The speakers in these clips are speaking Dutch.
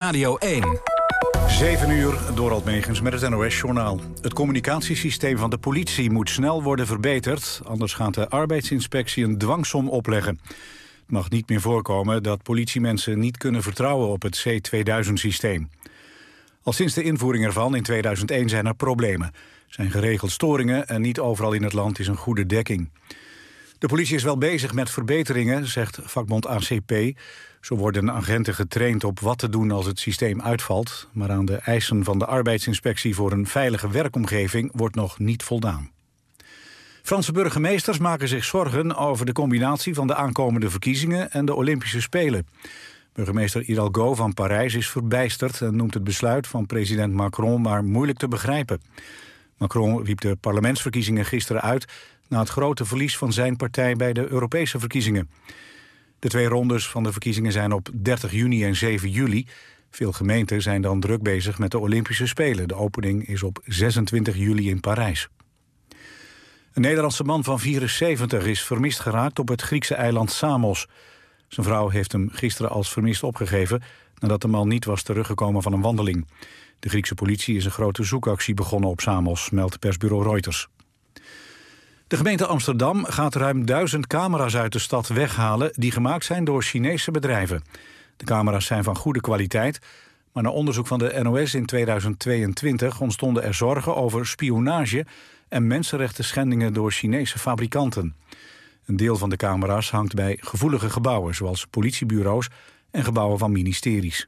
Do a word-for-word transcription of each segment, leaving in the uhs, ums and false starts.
Radio één. zeven uur, Dorald Megens met het N O S-journaal. Het communicatiesysteem van de politie moet snel worden verbeterd. Anders gaat de arbeidsinspectie een dwangsom opleggen. Het mag niet meer voorkomen dat politiemensen niet kunnen vertrouwen op het C tweeduizend-systeem. Al sinds de invoering ervan in tweeduizend één zijn er problemen. Er zijn geregeld storingen en niet overal in het land is een goede dekking. De politie is wel bezig met verbeteringen, zegt vakbond A C P. Zo worden agenten getraind op wat te doen als het systeem uitvalt. Maar aan de eisen van de arbeidsinspectie voor een veilige werkomgeving wordt nog niet voldaan. Franse burgemeesters maken zich zorgen over de combinatie van de aankomende verkiezingen en de Olympische Spelen. Burgemeester Hidalgo van Parijs is verbijsterd en noemt het besluit van president Macron maar moeilijk te begrijpen. Macron riep de parlementsverkiezingen gisteren uit na het grote verlies van zijn partij bij de Europese verkiezingen. De twee rondes van de verkiezingen zijn op dertig juni en zeven juli. Veel gemeenten zijn dan druk bezig met de Olympische Spelen. De opening is op zesentwintig juli in Parijs. Een Nederlandse man van vierenzeventig is vermist geraakt op het Griekse eiland Samos. Zijn vrouw heeft hem gisteren als vermist opgegeven nadat de man niet was teruggekomen van een wandeling. De Griekse politie is een grote zoekactie begonnen op Samos, meldt persbureau Reuters. De gemeente Amsterdam gaat ruim duizend camera's uit de stad weghalen die gemaakt zijn door Chinese bedrijven. De camera's zijn van goede kwaliteit, maar na onderzoek van de N O S in tweeduizend tweeëntwintig ontstonden er zorgen over spionage en mensenrechten schendingen door Chinese fabrikanten. Een deel van de camera's hangt bij gevoelige gebouwen, zoals politiebureaus en gebouwen van ministeries.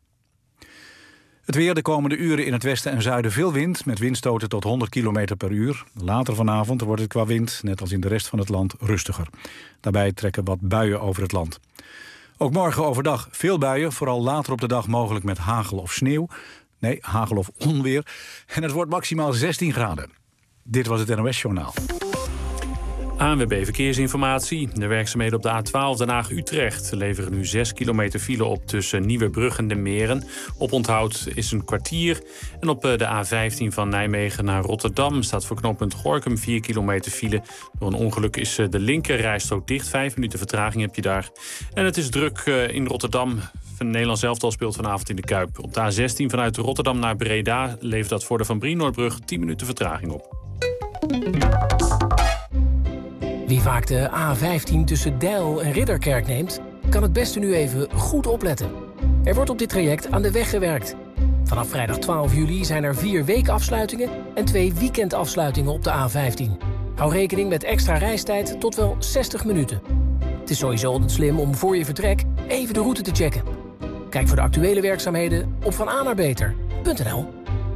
Het weer: de komende uren in het westen en zuiden veel wind, met windstoten tot honderd kilometer per uur. Later vanavond wordt het qua wind, net als in de rest van het land, rustiger. Daarbij trekken wat buien over het land. Ook morgen overdag veel buien, vooral later op de dag mogelijk met hagel of sneeuw. Nee, hagel of onweer. En het wordt maximaal zestien graden. Dit was het N O S-journaal. A N W B Verkeersinformatie. De werkzaamheden op de A twaalf Den Haag-Utrecht leveren nu zes kilometer file op tussen Nieuwebrug en de Meren. Oponthoud is een kwartier. En op de A vijftien van Nijmegen naar Rotterdam staat voor knooppunt Gorinchem vier kilometer file. Door een ongeluk is de linkerrijstrook dicht. Vijf minuten vertraging heb je daar. En het is druk in Rotterdam. Nederlands elftal speelt vanavond in de Kuip. Op de A zestien vanuit Rotterdam naar Breda levert dat voor de Van Brienoordbrug tien minuten vertraging op. Wie vaak de A vijftien tussen Deil en Ridderkerk neemt, kan het beste nu even goed opletten. Er wordt op dit traject aan de weg gewerkt. Vanaf vrijdag twaalf juli zijn er vier weekafsluitingen en twee weekendafsluitingen op de A vijftien. Hou rekening met extra reistijd tot wel zestig minuten. Het is sowieso altijd slim om voor je vertrek even de route te checken. Kijk voor de actuele werkzaamheden op van a naar beter punt n l.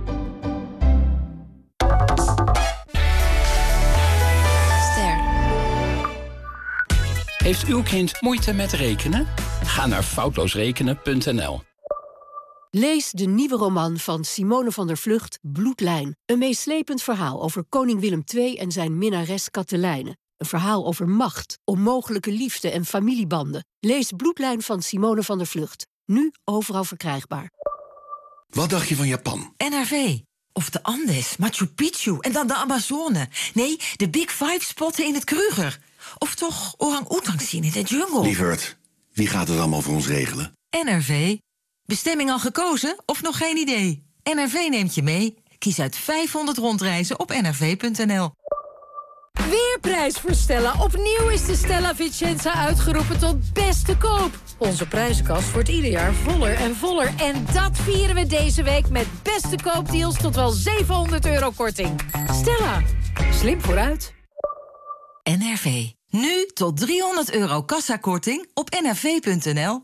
Heeft uw kind moeite met rekenen? Ga naar foutloosrekenen punt n l. Lees de nieuwe roman van Simone van der Vlugt, Bloedlijn. Een meeslepend verhaal over koning Willem de Tweede en zijn minnares Katelijne. Een verhaal over macht, onmogelijke liefde en familiebanden. Lees Bloedlijn van Simone van der Vlugt. Nu overal verkrijgbaar. Wat dacht je van Japan? N R V. Of de Andes, Machu Picchu en dan de Amazone. Nee, de Big Five spotten in het Kruger. Of toch orang-oetang zien in de jungle. Lieverd, wie gaat het allemaal voor ons regelen? N R V. Bestemming al gekozen of nog geen idee? N R V neemt je mee. Kies uit vijfhonderd rondreizen op n r v punt n l. Weerprijs voor Stella. Opnieuw is de Stella Vicenza uitgeroepen tot beste koop. Onze prijzenkast wordt ieder jaar voller en voller. En dat vieren we deze week met beste koopdeals tot wel zevenhonderd euro korting. Stella. Slim vooruit. N R V. Nu tot driehonderd euro kassakorting op n r v punt n l.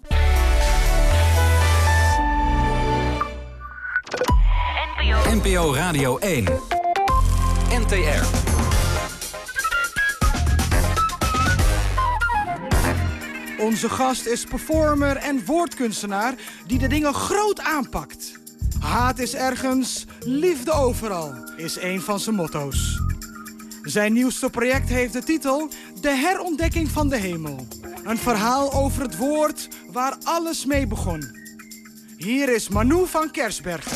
N P O Radio één. N T R. Onze gast is performer en woordkunstenaar die de dingen groot aanpakt. Haat is ergens, liefde overal, is een van zijn motto's. Zijn nieuwste project heeft de titel De herontdekking van de hemel. Een verhaal over het woord waar alles mee begon. Hier is Manu van Kersbergen.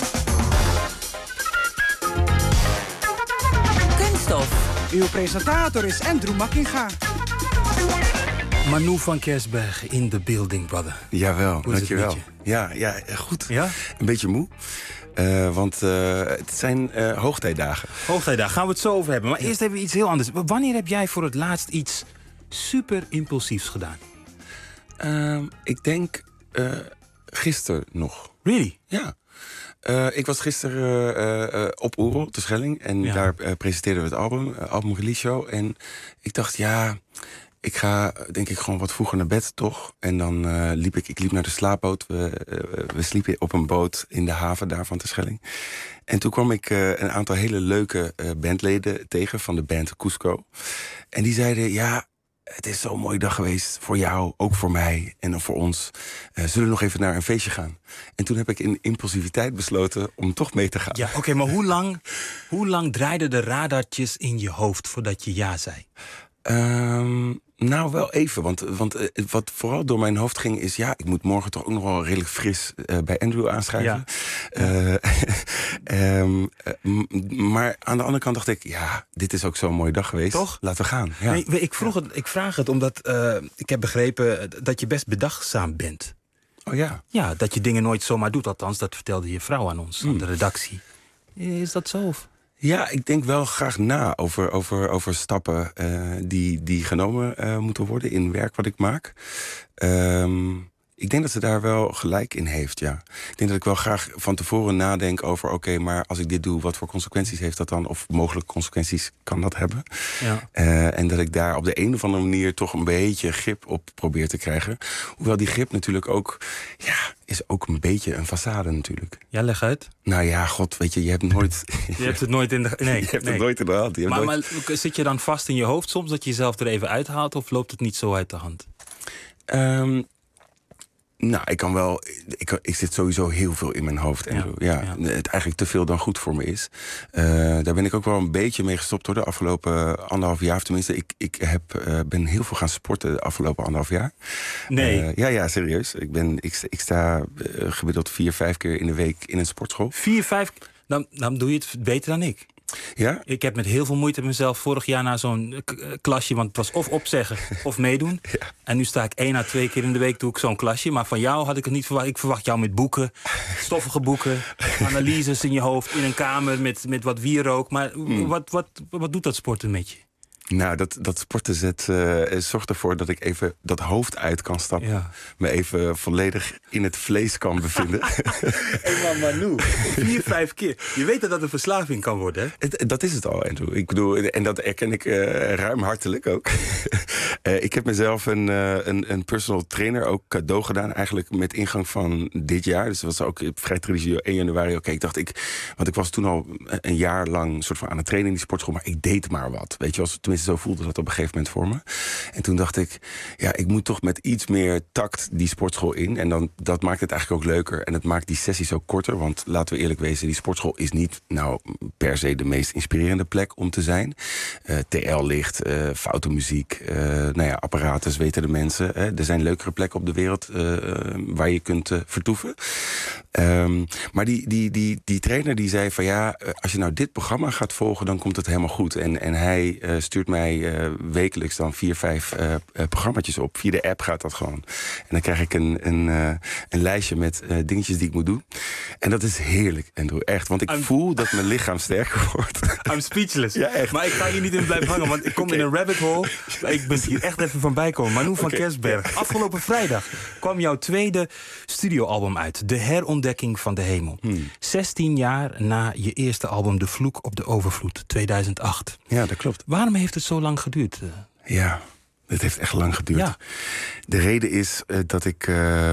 Kunststof. Uw presentator is Andrew Makkinga. Manu van Kersberg in the building, brother. Jawel, Hoe is het dankjewel. met Ja, ja, goed. Ja? Een beetje moe. Uh, want uh, het zijn uh, hoogtijdagen. Hoogtijdagen, gaan we het zo over hebben. Maar ja. Eerst even iets heel anders. Wanneer heb jij voor het laatst iets super impulsiefs gedaan? Uh, ik denk uh, gisteren nog. Really? Ja. Uh, ik was gisteren uh, uh, op Oerol, op de Schelling. En ja. daar uh, presenteerden we het album, uh, album release show. En ik dacht, ja, ik ga denk ik gewoon wat vroeger naar bed, toch? En dan uh, liep ik, ik liep naar de slaapboot. We, uh, we sliepen op een boot in de haven daar van de Schelling. En toen kwam ik uh, een aantal hele leuke uh, bandleden tegen van de band Cusco. En die zeiden, ja, het is zo'n mooie dag geweest voor jou, ook voor mij en voor ons. Uh, zullen we nog even naar een feestje gaan? En toen heb ik in impulsiviteit besloten om toch mee te gaan. Ja, oké, okay, maar hoe lang, hoe lang draaiden de radartjes in je hoofd voordat je ja zei? Um, nou, wel even. Want, want uh, wat vooral door mijn hoofd ging is... ja, ik moet morgen toch ook nog wel redelijk fris uh, bij Andrew aanschrijven. Ja. Uh, um, uh, maar aan de andere kant dacht ik... ja, dit is ook zo'n mooie dag geweest. Toch? Laten we gaan. Ja. Nee, ik, vroeg het, ik vraag het omdat uh, ik heb begrepen dat je best bedachtzaam bent. Oh ja? Ja, dat je dingen nooit zomaar doet. Althans, dat vertelde je vrouw aan ons, mm. aan de redactie. Is dat zo? Of? Ja, ik denk wel graag na over, over, over stappen uh, die, die genomen uh, moeten worden in werk wat ik maak. Um, ik denk dat ze daar wel gelijk in heeft, ja. Ik denk dat ik wel graag van tevoren nadenk over... oké, okay, maar als ik dit doe, wat voor consequenties heeft dat dan? Of mogelijke consequenties kan dat hebben? Ja. Uh, en dat ik daar op de een of andere manier toch een beetje grip op probeer te krijgen. Hoewel die grip natuurlijk ook... ja, is ook een beetje een façade natuurlijk. Ja, leg uit. Nou ja, god, weet je, je hebt nooit... Je hebt het nooit in de... Nee, je hebt nee. het nooit in de hand. Maar, nooit... maar zit je dan vast in je hoofd soms dat je jezelf er even uithaalt... of loopt het niet zo uit de hand? Um, nou, ik kan wel... Ik, ik zit sowieso heel veel in mijn hoofd. En ja, ja, ja. Het eigenlijk te veel dan goed voor me is. Uh, daar ben ik ook wel een beetje mee gestopt, hoor. De afgelopen anderhalf jaar. Of tenminste, ik, ik heb, uh, ben heel veel gaan sporten de afgelopen anderhalf jaar. Nee. Uh, ja, ja, serieus. Ik, ben, ik, ik sta uh, gemiddeld vier, vijf keer in de week in een sportschool. Vier, vijf? Dan, dan doe je het beter dan ik. Ja? Ik heb met heel veel moeite mezelf vorig jaar naar zo'n k- klasje... want het was of opzeggen of meedoen. Ja. En nu sta ik één à twee keer in de week doe ik zo'n klasje. Maar van jou had ik het niet verwacht. Ik verwacht jou met boeken, stoffige boeken... analyses in je hoofd, in een kamer met, met wat wierook. Maar mm. wat, wat, wat doet dat sporten met je? Nou, dat, dat sporten zet, uh, zorgt ervoor dat ik even dat hoofd uit kan stappen. Ja. Me even volledig in het vlees kan bevinden. Hey, maar Manu, vier, vijf keer. Je weet dat dat een verslaving kan worden, hè? Het, dat is het al, Andrew. Ik bedoel, en dat erken ik uh, ruim hartelijk ook. uh, ik heb mezelf een, uh, een, een personal trainer ook cadeau gedaan. Eigenlijk met ingang van dit jaar. Dus dat was ook vrij traditioneel één januari. Oké, okay, ik dacht, ik, want ik was toen al een jaar lang soort van aan het trainen in die sportschool. Maar ik deed maar wat. Weet je, als zo voelde dat op een gegeven moment voor me. En toen dacht ik, ja, ik moet toch met iets meer tact die sportschool in. En dan, dat maakt het eigenlijk ook leuker. En het maakt die sessies ook korter. Want laten we eerlijk wezen, die sportschool is niet nou per se de meest inspirerende plek om te zijn. Uh, T L-licht, uh, foute muziek, uh, nou ja, apparaten, weten de mensen. Hè. Er zijn leukere plekken op de wereld uh, waar je kunt uh, vertoeven. Um, maar die, die, die, die trainer die zei van ja, als je nou dit programma gaat volgen, dan komt het helemaal goed. En, en hij uh, stuurt mij uh, wekelijks dan vier, vijf uh, uh, programmaatjes op. Via de app gaat dat gewoon. En dan krijg ik een, een, uh, een lijstje met uh, dingetjes die ik moet doen. En dat is heerlijk, Andrew, echt. Want ik I'm... voel dat mijn lichaam sterker wordt. I'm speechless. Ja, echt. Maar ik ga hier niet in blijven hangen, want ik kom okay. in een rabbit hole. Ik ben hier echt even van bijkomen. Manu van okay. Kersberg. Afgelopen vrijdag kwam jouw tweede studioalbum uit. De herontdekking van de hemel. Hmm. zestien jaar na je eerste album De Vloek op de Overvloed, tweeduizend acht. Ja, dat klopt. Waarom heeft het zo lang geduurd? Ja, het heeft echt lang geduurd. Ja. De reden is uh, dat ik... Uh,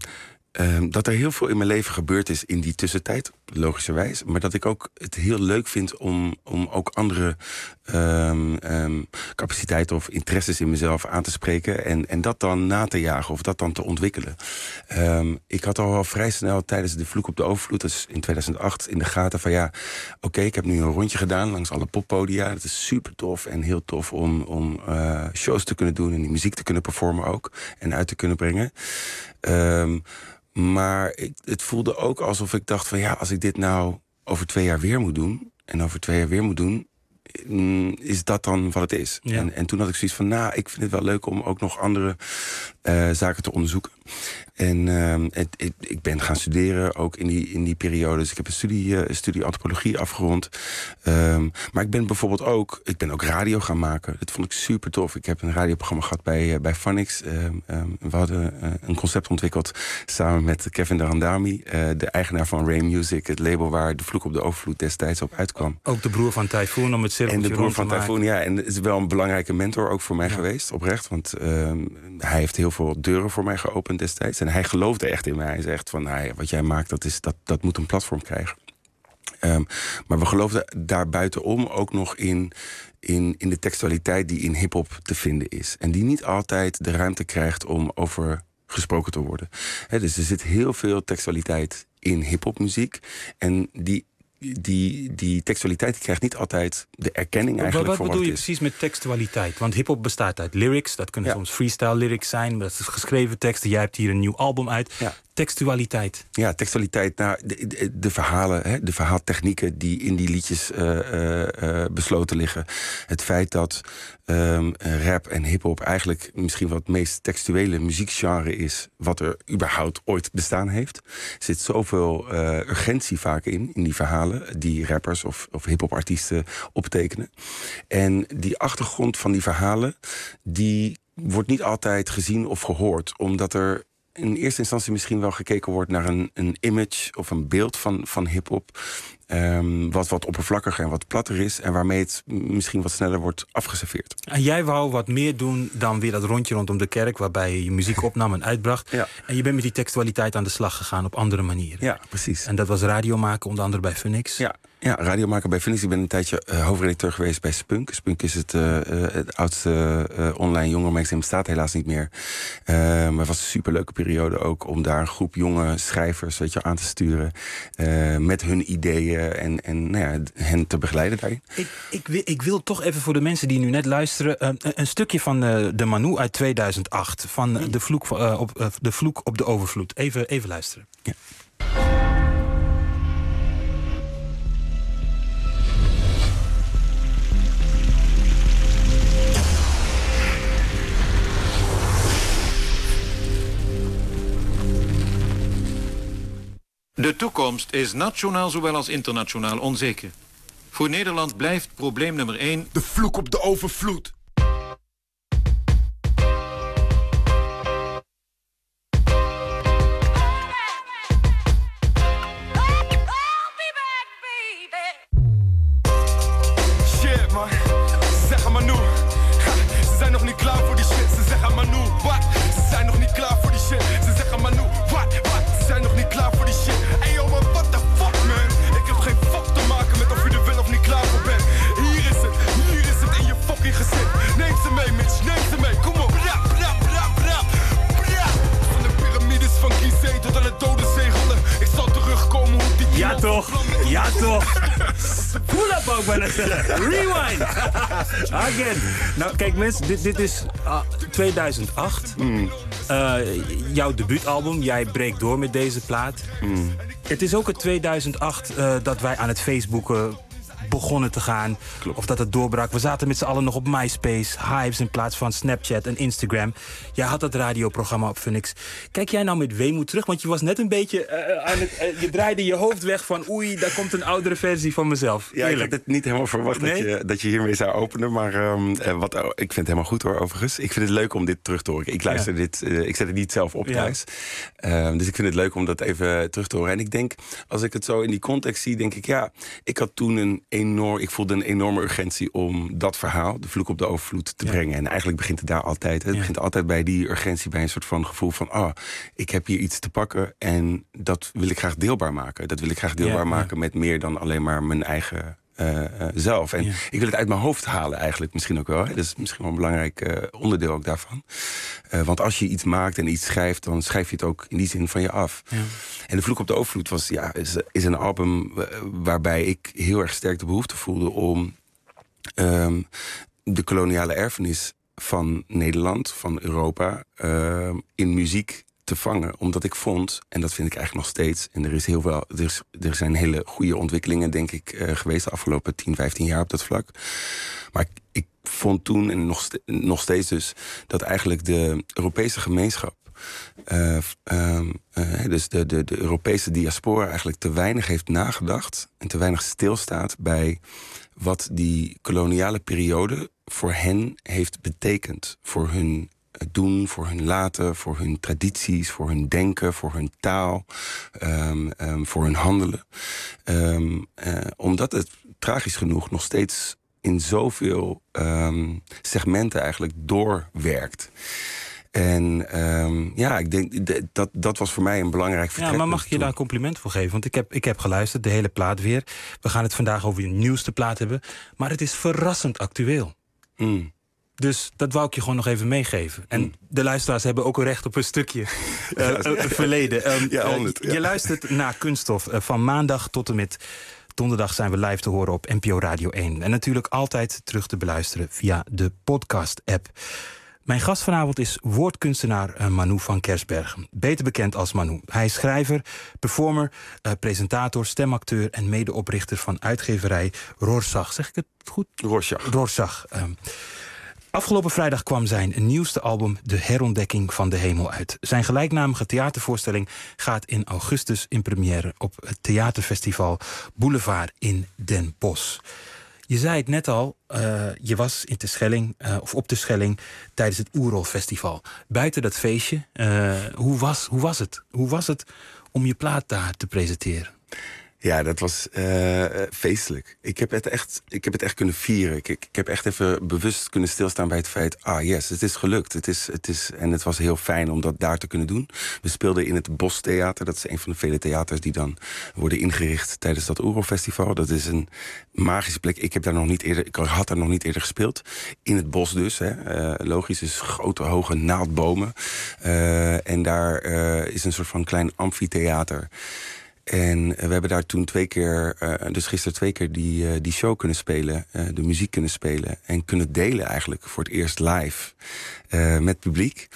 Uh, dat er heel veel in mijn leven gebeurd is in die tussentijd, logischerwijs. Maar dat ik ook het heel leuk vind om, om ook andere um, um, capaciteiten of interesses in mezelf aan te spreken. En, en dat dan na te jagen of dat dan te ontwikkelen. Um, ik had al wel vrij snel tijdens De Vloek op de Overvloed, dus in tweeduizend acht, in de gaten van ja, oké, okay, ik heb nu een rondje gedaan langs alle poppodia. Dat is super tof en heel tof om, om uh, shows te kunnen doen en die muziek te kunnen performen ook. En uit te kunnen brengen. Um, Maar ik, het voelde ook alsof ik dacht van ja, als ik dit nou over twee jaar weer moet doen... en over twee jaar weer moet doen... mm, is dat dan wat het is? Ja. En, en toen had ik zoiets van, nou, ik vind het wel leuk om ook nog andere uh, zaken te onderzoeken. En uh, het, het, ik ben gaan studeren ook in die, in die periode. Dus ik heb een studie, uh, studie antropologie afgerond. Um, maar ik ben bijvoorbeeld ook, ik ben ook radio gaan maken. Dat vond ik super tof. Ik heb een radioprogramma gehad bij, uh, bij Phonix. Um, um, we hadden uh, een concept ontwikkeld samen met Kevin Darandami, uh, de eigenaar van Ray Music, het label waar De Vloek op de Overvloed destijds op uitkwam. Ook de broer van Typhoon om het cirkeltje En de broer rond te van Typhoon, maken. ja. En het is wel een belangrijke mentor ook voor mij ja. geweest, oprecht. Want um, hij heeft heel veel deuren voor mij geopend destijds. En hij geloofde echt in mij. Hij zegt van, nou ja, wat jij maakt, dat, is, dat, dat moet een platform krijgen. Um, maar we geloofden daar buitenom ook nog in, in, in de textualiteit die in hiphop te vinden is. En die niet altijd de ruimte krijgt om over gesproken te worden. He, dus er zit heel veel textualiteit in hiphopmuziek. En die Die, die textualiteit die krijgt niet altijd de erkenning eigenlijk wat, voor wat bedoel wat je het is. precies met textualiteit? Want hiphop bestaat uit lyrics. Dat kunnen ja. soms freestyle lyrics zijn. Dat is geschreven teksten. Jij hebt hier een nieuw album uit. Ja. Textualiteit. Ja, textualiteit. Nou, de, de, de verhalen, hè, de verhaaltechnieken die in die liedjes uh, uh, uh, besloten liggen. Het feit dat um, rap en hiphop eigenlijk misschien wel het meest textuele muziekgenre is wat er überhaupt ooit bestaan heeft. Er zit zoveel uh, urgentie vaak in, in die verhalen die rappers of, of hiphopartiesten optekenen. En die achtergrond van die verhalen, die wordt niet altijd gezien of gehoord, omdat er in eerste instantie misschien wel gekeken wordt naar een, een image of een beeld van, van hiphop. Um, wat wat oppervlakkiger en wat platter is. En waarmee het misschien wat sneller wordt afgeserveerd. En jij wou wat meer doen dan weer dat rondje rondom de kerk, waarbij je je muziek opnam en uitbracht. Ja. En je bent met die textualiteit aan de slag gegaan op andere manieren. Ja, precies. En dat was radio maken, onder andere bij Phonix. Ja. Ja, radio maken bij Phonix. Ik ben een tijdje uh, hoofdredacteur geweest bij Spunk. Spunk is het, uh, uh, het oudste uh, online jongerenmagazine, bestaat helaas niet meer. Uh, maar het was een superleuke periode ook om daar een groep jonge schrijvers, weet je, aan te sturen. Uh, met hun ideeën en, en nou ja, hen te begeleiden daarin. Ik, ik, wil, ik wil toch even voor de mensen die nu net luisteren uh, een, een stukje van uh, de Manu uit tweeduizend acht. Van uh, de, vloek, uh, op, uh, de Vloek op de Overvloed. Even, even luisteren. Ja. De toekomst is nationaal zowel als internationaal onzeker. Voor Nederland blijft probleem nummer één de vloek op de overvloed. Shit man, ze zeggen maar nu. Ze zijn nog niet klaar voor die shit. Ze zeggen maar nu, wat? Ze zijn nog niet klaar voor die shit. Ze zeggen maar nu, wat? Wat? Ze zijn nog niet klaar voor die shit. Hey yo man, what the fuck man? Ik heb geen fuck te maken met of je er wel of niet klaar voor bent. Hier is het, hier is het in je fucking gezicht. Neem ze mee Mitch, neem ze mee, kom op. Bra, bra, bra, bra, bra. Van de piramides van Gizeh tot aan het dode zegelen. Ik zal terugkomen hoe die... Ja toch, ja toch. Pull up ook bijna zeggen. Rewind. Again. Nou kijk mensen, dit, dit is uh, tweeduizend acht. Mm. Uh, jouw debuutalbum. Jij breekt door met deze plaat. Mm. Het is ook in tweeduizend acht uh, dat wij aan het Facebooken begonnen te gaan. Klopt. Of dat het doorbrak. We zaten met z'n allen nog op MySpace, Hives in plaats van Snapchat en Instagram. Jij had dat radioprogramma op Phonix. Kijk jij nou met weemoed terug? Want je was net een beetje uh, aan het... Uh, je draaide je hoofd weg van oei, daar komt een oudere versie van mezelf. Ja, ik had het niet helemaal verwacht nee? dat, je, dat je hiermee zou openen. Maar um, uh, wat, oh, ik vind het helemaal goed hoor, overigens. Ik vind het leuk om dit terug te horen. Ik luister ja. dit, uh, ik zet het niet zelf op thuis. Ja. Uh, dus ik vind het leuk om dat even terug te horen. En ik denk, als ik het zo in die context zie, denk ik ja, ik had toen een enorm, ik voelde een enorme urgentie om dat verhaal, de vloek op de overvloed, te ja. brengen. En eigenlijk begint het daar altijd. Het ja. begint altijd bij die urgentie, bij een soort van gevoel van, ah, oh, ik heb hier iets te pakken en dat wil ik graag deelbaar maken. Dat wil ik graag deelbaar ja, maken ja. met meer dan alleen maar mijn eigen uh, uh, zelf. En ja. ik wil het uit mijn hoofd halen eigenlijk misschien ook wel. Hè. Dat is misschien wel een belangrijk uh, onderdeel ook daarvan. Uh, want als je iets maakt en iets schrijft, dan schrijf je het ook in die zin van je af. Ja. En de Vloek op de Overvloed was, ja, is, is een album waarbij ik heel erg sterk de behoefte voelde om um, de koloniale erfenis van Nederland, van Europa, uh, in muziek te vangen. Omdat ik vond, en dat vind ik eigenlijk nog steeds... en er, is heel wel, er, is, er zijn hele goede ontwikkelingen, denk ik... Uh, geweest de afgelopen tien, vijftien jaar op dat vlak. Maar ik, ik vond toen, en nog, st- nog steeds dus... dat eigenlijk de Europese gemeenschap... Uh, um, uh, dus de, de, de Europese diaspora eigenlijk te weinig heeft nagedacht... en te weinig stilstaat bij wat die koloniale periode... voor hen heeft betekend. Voor hun doen, voor hun laten, voor hun tradities... voor hun denken, voor hun taal, um, um, voor hun handelen. Um, uh, omdat het tragisch genoeg nog steeds in zoveel um, segmenten eigenlijk doorwerkt... En um, ja, ik denk dat dat was voor mij een belangrijk vertrekpunt. Ja, maar mag ik je daar een compliment voor geven? Want ik heb, ik heb geluisterd, de hele plaat weer. We gaan het vandaag over de nieuwste plaat hebben. Maar het is verrassend actueel. Mm. Dus dat wou ik je gewoon nog even meegeven. En mm. de luisteraars hebben ook een recht op een stukje uh, ja, uh, verleden. Um, ja, honderd, uh, ja. Je luistert naar Kunststof. Uh, van maandag tot en met donderdag zijn we live te horen op N P O Radio één. En natuurlijk altijd terug te beluisteren via de podcast-app. Mijn gast vanavond is woordkunstenaar Manu van Kersbergen. Beter bekend als Manu. Hij is schrijver, performer, uh, presentator, stemacteur... en medeoprichter van uitgeverij Rorschach. Zeg ik het goed? Rorschach. Rorschach. Um, afgelopen vrijdag kwam zijn nieuwste album De Herontdekking van de Hemel uit. Zijn gelijknamige theatervoorstelling gaat in augustus in première... op het theaterfestival Boulevard in Den Bosch. Je zei het net al, uh, je was in Terschelling, uh, of op Terschelling tijdens het Oerol-festival. Buiten dat feestje, uh, hoe, was, hoe was het? Hoe was het om je plaat daar te presenteren? Ja, dat was uh, feestelijk. Ik heb het echt, ik heb het echt kunnen vieren. Ik, ik, ik heb echt even bewust kunnen stilstaan bij het feit... ah yes, het is gelukt. Het is, het is, en het was heel fijn om dat daar te kunnen doen. We speelden in het Bostheater. Dat is een van de vele theaters die dan worden ingericht... tijdens dat Oerol-festival. Dat is een magische plek. Ik, heb daar nog niet eerder, ik had daar nog niet eerder gespeeld. In het bos dus. Hè. Uh, logisch, dus grote, hoge naaldbomen. Uh, en daar uh, is een soort van klein amfitheater... En we hebben daar toen twee keer, uh, dus gisteren twee keer die, uh, die show kunnen spelen. Uh, de muziek kunnen spelen. En kunnen delen eigenlijk voor het eerst live uh, met publiek.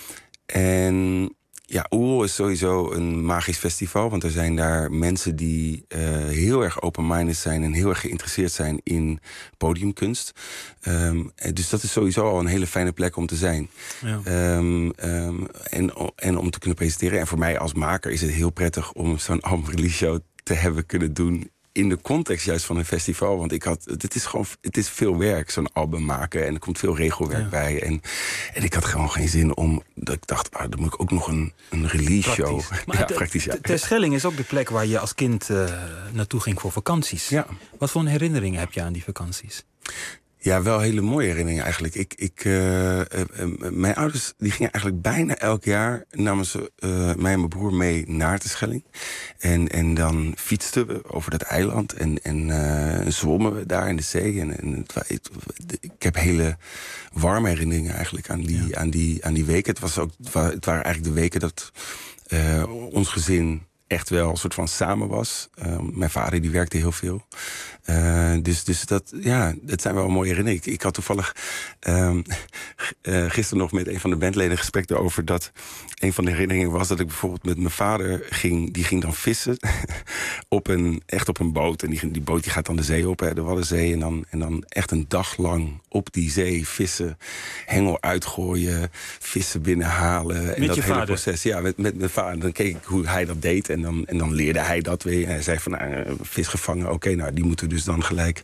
En ja, Oerol is sowieso een magisch festival. Want er zijn daar mensen die uh, heel erg open-minded zijn... en heel erg geïnteresseerd zijn in podiumkunst. Um, dus dat is sowieso al een hele fijne plek om te zijn. Ja. Um, um, en, en om te kunnen presenteren. En voor mij als maker is het heel prettig om zo'n album-release show te hebben kunnen doen... in de context juist van een festival. Want ik had, het is gewoon, het is veel werk, zo'n album maken. En er komt veel regelwerk ja. bij. En, en ik had gewoon geen zin om... dat ik dacht, ah, dan moet ik ook nog een, een release show. Maar ja, te, praktisch, ja. Terschelling is ook de plek waar je als kind uh, naartoe ging voor vakanties. Ja. Wat voor herinneringen heb je aan die vakanties? Ja, wel hele mooie herinneringen eigenlijk. Ik, ik, uh, uh, uh, mijn ouders die gingen eigenlijk bijna elk jaar... namen ze uh, mij en mijn broer mee naar Terschelling. En, en dan fietsten we over dat eiland. En, en uh, zwommen we daar in de zee. En, en het, het, ik heb hele warme herinneringen eigenlijk aan die, ja. aan die, aan die weken. Het, was ook, het waren eigenlijk de weken dat uh, ons gezin... echt wel een soort van samen was. Uh, mijn vader die werkte heel veel. Uh, dus, dus dat, ja, dat zijn wel mooie herinneringen. Ik, ik had toevallig um, uh, gisteren nog met een van de bandleden een gesprek erover dat een van de herinneringen was dat ik bijvoorbeeld met mijn vader ging, die ging dan vissen op een, echt op een boot. En die, die boot die gaat dan de zee op, hè, de Waddenzee. En dan, en dan echt een dag lang op die zee vissen, hengel uitgooien, vissen binnenhalen. Met en dat je hele vader? proces. Ja, met, met mijn vader. Dan keek ik hoe hij dat deed en dan, en dan leerde hij dat weer. En hij zei van, nou, vis gevangen, oké, okay, nou, die moeten dus dan gelijk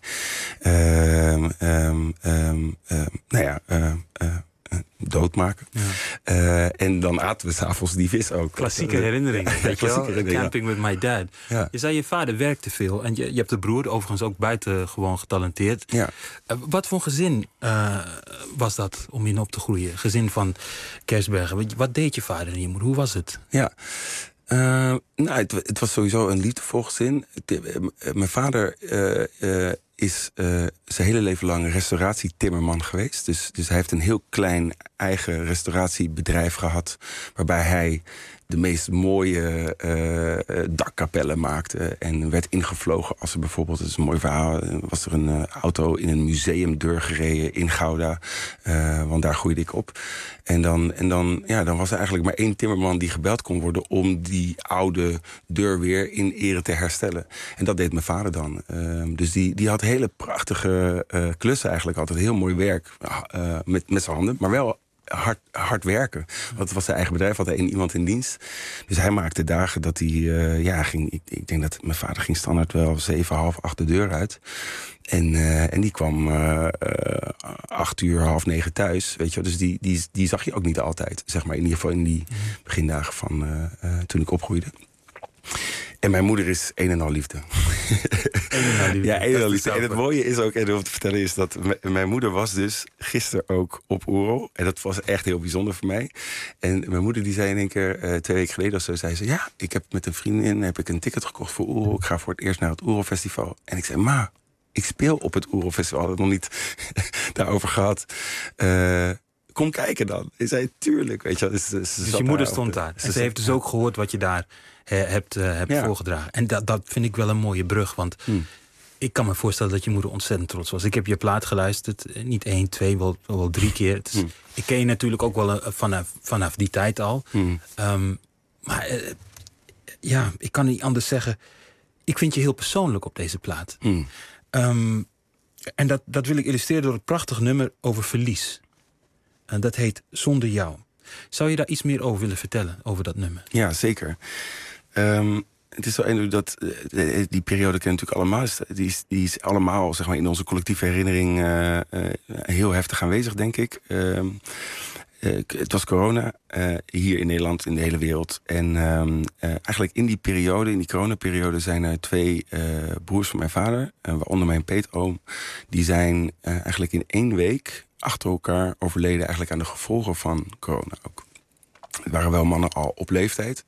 um, um, um, uh, nou ja, uh, uh, doodmaken. Ja. Uh, en dan aten we 's avonds die vis ook. Klassieke herinneringen. Weet je wel? herinnering, Camping ja. with my dad. Ja. Je zei je vader werkte veel. En je, je hebt de broer, overigens ook buitengewoon getalenteerd. Ja. Uh, wat voor gezin uh, was dat om in op te groeien? Gezin van Kersbergen. Wat deed je vader en je moeder? Hoe was het? Ja. Uh, nou, het, het was sowieso een liefdevol gezin. Mijn vader uh, uh, is uh, zijn hele leven lang restauratietimmerman geweest. Dus, dus hij heeft een heel klein eigen restauratiebedrijf gehad, waarbij hij de meest mooie uh, dakkapellen maakte en werd ingevlogen als er bijvoorbeeld, het is een mooi verhaal, was er een uh, auto in een museumdeur gereden in Gouda, uh, want daar groeide ik op. En dan, en dan, ja, dan was er eigenlijk maar één timmerman die gebeld kon worden om die oude deur weer in ere te herstellen. En dat deed mijn vader dan. Uh, dus die, die had hele prachtige uh, klussen eigenlijk, altijd heel mooi werk uh, met, met zijn handen, maar wel Hard, hard werken. Want het was zijn eigen bedrijf, had hij één iemand in dienst. Dus hij maakte dagen dat hij, uh, ja, ging. Ik, ik denk dat mijn vader ging standaard wel zeven, half acht de deur uit. En, uh, en die kwam uh, uh, acht uur, half negen thuis. Weet je wel. Dus die, die, die zag je ook niet altijd. Zeg maar in ieder geval in die begindagen van uh, uh, toen ik opgroeide. En mijn moeder is een en al liefde. Een en al liefde. Ja, een en al liefde. En het mooie is ook, en om te vertellen, is dat m- mijn moeder was dus gisteren ook op Oerol. En dat was echt heel bijzonder voor mij. En mijn moeder die zei in één keer, uh, twee weken geleden of zo, zei ze, ja, ik heb met een vriendin heb ik een ticket gekocht voor Oerol. Ik ga voor het eerst naar het Oerol Festival. En ik zei, ma, ik speel op het Oerol Festival. We hadden het nog niet daarover gehad. Uh, Kom kijken dan. Ik zei, tuurlijk. Weet je, dus dus, dus je moeder stond daar. En ze, ze heeft dus ook gehoord wat je daar he, hebt, uh, hebt ja. voorgedragen. En dat, dat vind ik wel een mooie brug. Want hmm. ik kan me voorstellen dat je moeder ontzettend trots was. Ik heb je plaat geluisterd. Niet één, twee, wel, wel drie keer. Het is, hmm. Ik ken je natuurlijk ook wel uh, vanaf, vanaf die tijd al. Hmm. Um, maar uh, ja, ik kan niet anders zeggen. Ik vind je heel persoonlijk op deze plaat. Hmm. Um, en dat, dat wil ik illustreren door een prachtig nummer over verlies. En dat heet Zonder Jou. Zou je daar iets meer over willen vertellen, over dat nummer? Ja, zeker. Um, het is zo een dat uh, die periode ken je natuurlijk allemaal. Die is, die is allemaal, zeg maar, in onze collectieve herinnering uh, uh, heel heftig aanwezig, denk ik. Uh, uh, het was corona, uh, hier in Nederland, in de hele wereld. En um, uh, eigenlijk in die periode, in die coronaperiode, zijn er twee uh, broers van mijn vader, uh, waaronder mijn peetoom, die zijn uh, eigenlijk in één week achter elkaar overleden, eigenlijk aan de gevolgen van corona ook. Het waren wel mannen al op leeftijd.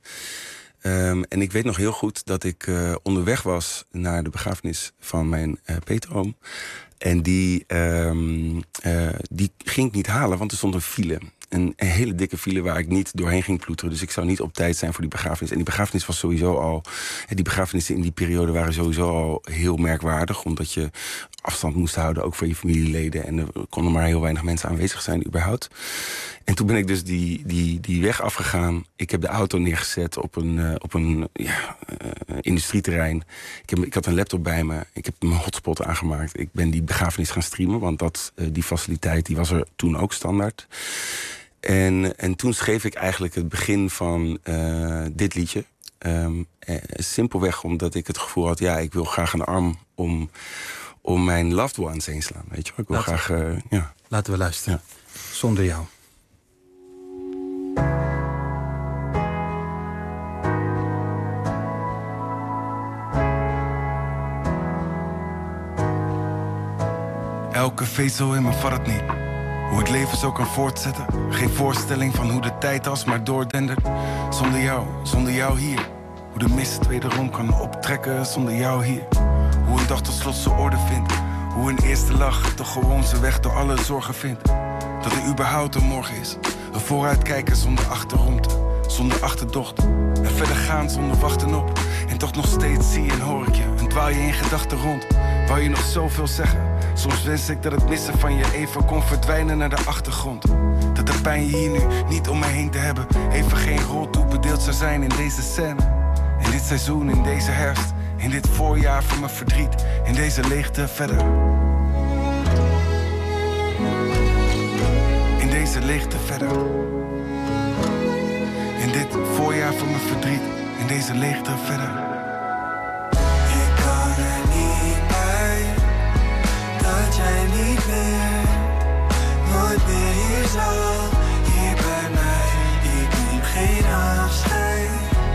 Um, en ik weet nog heel goed dat ik uh, onderweg was naar de begrafenis van mijn uh, peetoom. En die, um, uh, die ging ik niet halen, want er stond een file. Een, een hele dikke file waar ik niet doorheen ging ploeteren. Dus ik zou niet op tijd zijn voor die begrafenis. En die begrafenis was sowieso al... Die begrafenissen in die periode waren sowieso al heel merkwaardig. Omdat je afstand moest houden, ook voor je familieleden. En er konden maar heel weinig mensen aanwezig zijn, überhaupt. En toen ben ik dus die, die, die weg afgegaan. Ik heb de auto neergezet op een, uh, op een ja, uh, industrieterrein. Ik, heb, ik had een laptop bij me. Ik heb mijn hotspot aangemaakt. Ik ben die begrafenis gaan streamen. Want dat, uh, die faciliteit die was er toen ook standaard. En, en toen schreef ik eigenlijk het begin van uh, dit liedje. Um, eh, simpelweg omdat ik het gevoel had, ja, ik wil graag een arm om, om mijn loved ones heen slaan. Weet je wel? Ik wil Laten, graag, uh, ja. Laten we luisteren. Ja. Zonder Jou. Elke vezel in me vat het niet. Hoe ik leven zo kan voortzetten. Geen voorstelling van hoe de tijd als maar doordendert. Zonder jou, zonder jou hier. Hoe de mist wederom kan optrekken zonder jou hier. Hoe een dag tot slot zijn orde vindt. Hoe een eerste lach toch gewoon zijn weg door alle zorgen vindt. Dat er überhaupt een morgen is. Een vooruitkijken zonder achtergrond. Zonder achterdocht. En verder gaan zonder wachten op. En toch nog steeds zie en hoor ik je. En dwaal je in gedachten rond. Wou je nog zoveel zeggen? Soms wens ik dat het missen van je even kon verdwijnen naar de achtergrond. Dat de pijn je hier nu niet om me heen te hebben even geen rol toebedeeld zou zijn in deze scène. In dit seizoen, in deze herfst, in dit voorjaar van mijn verdriet, in deze leegte verder. In deze leegte verder. In dit voorjaar van mijn verdriet, in deze leegte verder. Ik kan er niet bij dat jij niet meer, nooit meer hier zal, hier bij mij. Ik neem geen afscheid.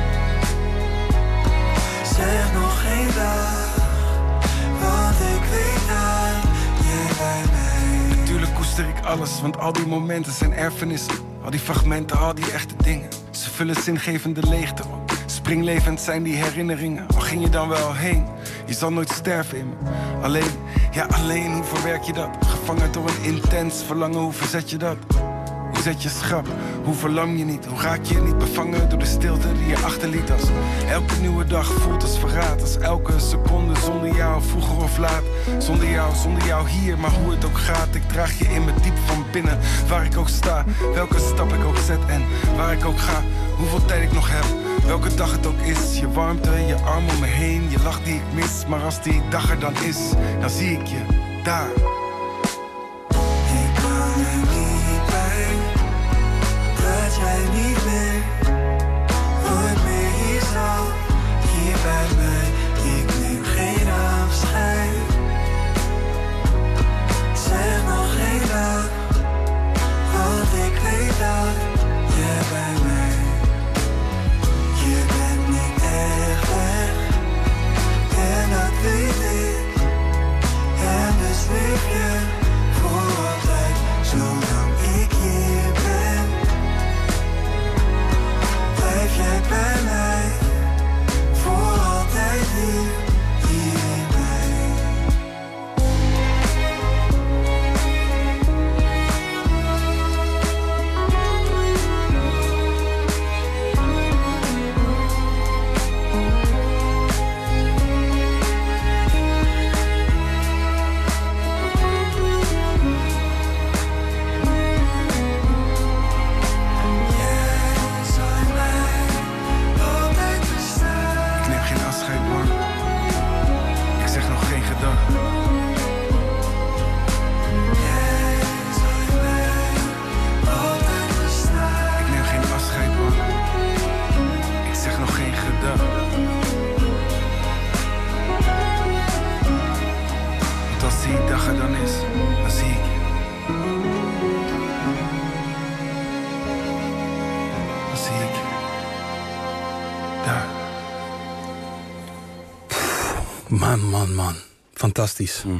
Zeg nog geen dag, want ik weet dat jij bij mij. Natuurlijk koester ik alles, want al die momenten zijn erfenissen. Al die fragmenten, al die echte dingen. Ze vullen zingevende leegte op. Springlevend zijn die herinneringen. Al ging je dan wel heen, Je zal nooit sterven in me. Alleen, ja alleen, hoe verwerk je dat? Gevangen door een intens verlangen, hoe verzet je dat? Hoe zet je schrap? Hoe verlam je niet? Hoe raak je niet bevangen door de stilte die je achterliet? Als elke nieuwe dag voelt als verraad. Als elke seconde zonder jou, vroeger of laat. Zonder jou, zonder jou hier, maar hoe het ook gaat. Ik draag je in me diep van binnen. Waar ik ook sta, welke stap ik ook zet en waar ik ook ga. Hoeveel tijd ik nog heb, welke dag het ook is. Je warmte, je arm om me heen, je lach die ik mis. Maar als die dag er dan is, dan zie ik je daar. Ik kan er niet bij dat jij niet meer, nooit meer hier zal, hier bij mij. Ik neem geen afscheid. Zeg nog geen dag, want ik weet dat jij bij mij. Je bent niet echt weg, en dat weet ik. En dus leef je voor altijd, zolang ik hier ben. Blijf jij bij mij, voor altijd hier, hier in mij. Dan is, dan zie ik je. Dan zie ik je. Daar. Man, man, man. Fantastisch. Hmm.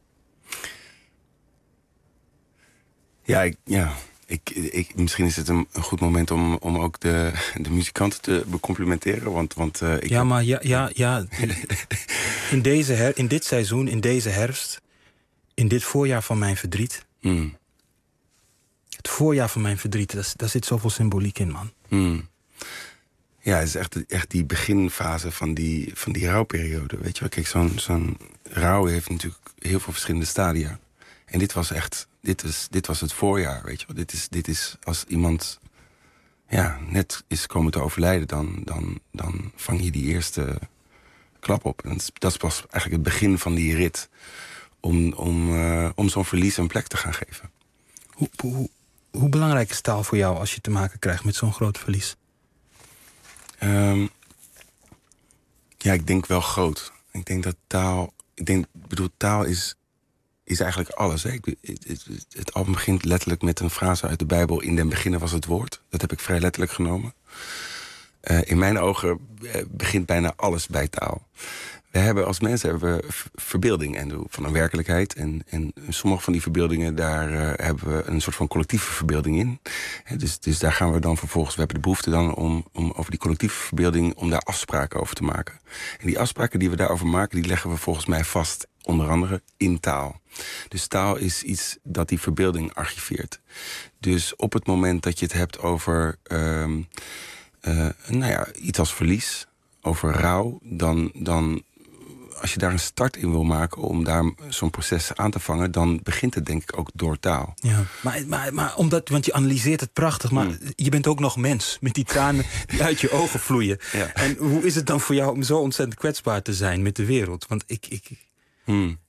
Ja, ik, ja. Ik, ik, misschien is het een, een goed moment om, om ook de, de muzikanten te becomplimenteren. Want, want, uh, ik ja, maar ja, ja, ja. in, deze her, in dit seizoen, in deze herfst, in dit voorjaar van mijn verdriet. Hmm. Het voorjaar van mijn verdriet, daar, daar zit zoveel symboliek in, man. Hmm. Ja, het is echt, echt die beginfase van die, van die rouwperiode. Weet je wel, kijk, zo'n zo'n rouw heeft natuurlijk heel veel verschillende stadia. En dit was echt, dit was, dit was het voorjaar, weet je wel. Dit is, dit is als iemand ja, net is komen te overlijden, dan, dan, dan vang je die eerste klap op. En dat is, dat is pas eigenlijk het begin van die rit om, om, uh, om zo'n verlies een plek te gaan geven. Hoe, hoe, hoe belangrijk is taal voor jou als je te maken krijgt met zo'n groot verlies? Um, ja, ik denk wel groot. Ik denk dat taal, ik denk, bedoel, taal is, is eigenlijk alles. Hè. Ik, het, het, het album begint letterlijk met een frase uit de Bijbel. In den beginnen was het woord. Dat heb ik vrij letterlijk genomen. Uh, in mijn ogen uh, begint bijna alles bij taal. We hebben als mensen hebben we verbeelding en van een werkelijkheid. En, en sommige van die verbeeldingen, daar uh, hebben we een soort van collectieve verbeelding in. He, dus, dus daar gaan we dan vervolgens, we hebben de behoefte dan om, om over die collectieve verbeelding, om daar afspraken over te maken. En die afspraken die we daarover maken, die leggen we volgens mij vast, onder andere in taal. Dus taal is iets dat die verbeelding archiveert. Dus op het moment dat je het hebt over um, uh, nou ja, iets als verlies, over rouw, dan, dan als je daar een start in wil maken om daar zo'n proces aan te vangen, dan begint het denk ik ook door taal. Ja, maar, maar, maar omdat, want je analyseert het prachtig, maar hmm. je bent ook nog mens met die tranen die uit je ogen vloeien. Ja. En hoe is het dan voor jou om zo ontzettend kwetsbaar te zijn met de wereld? Want ik... ik... Hmm.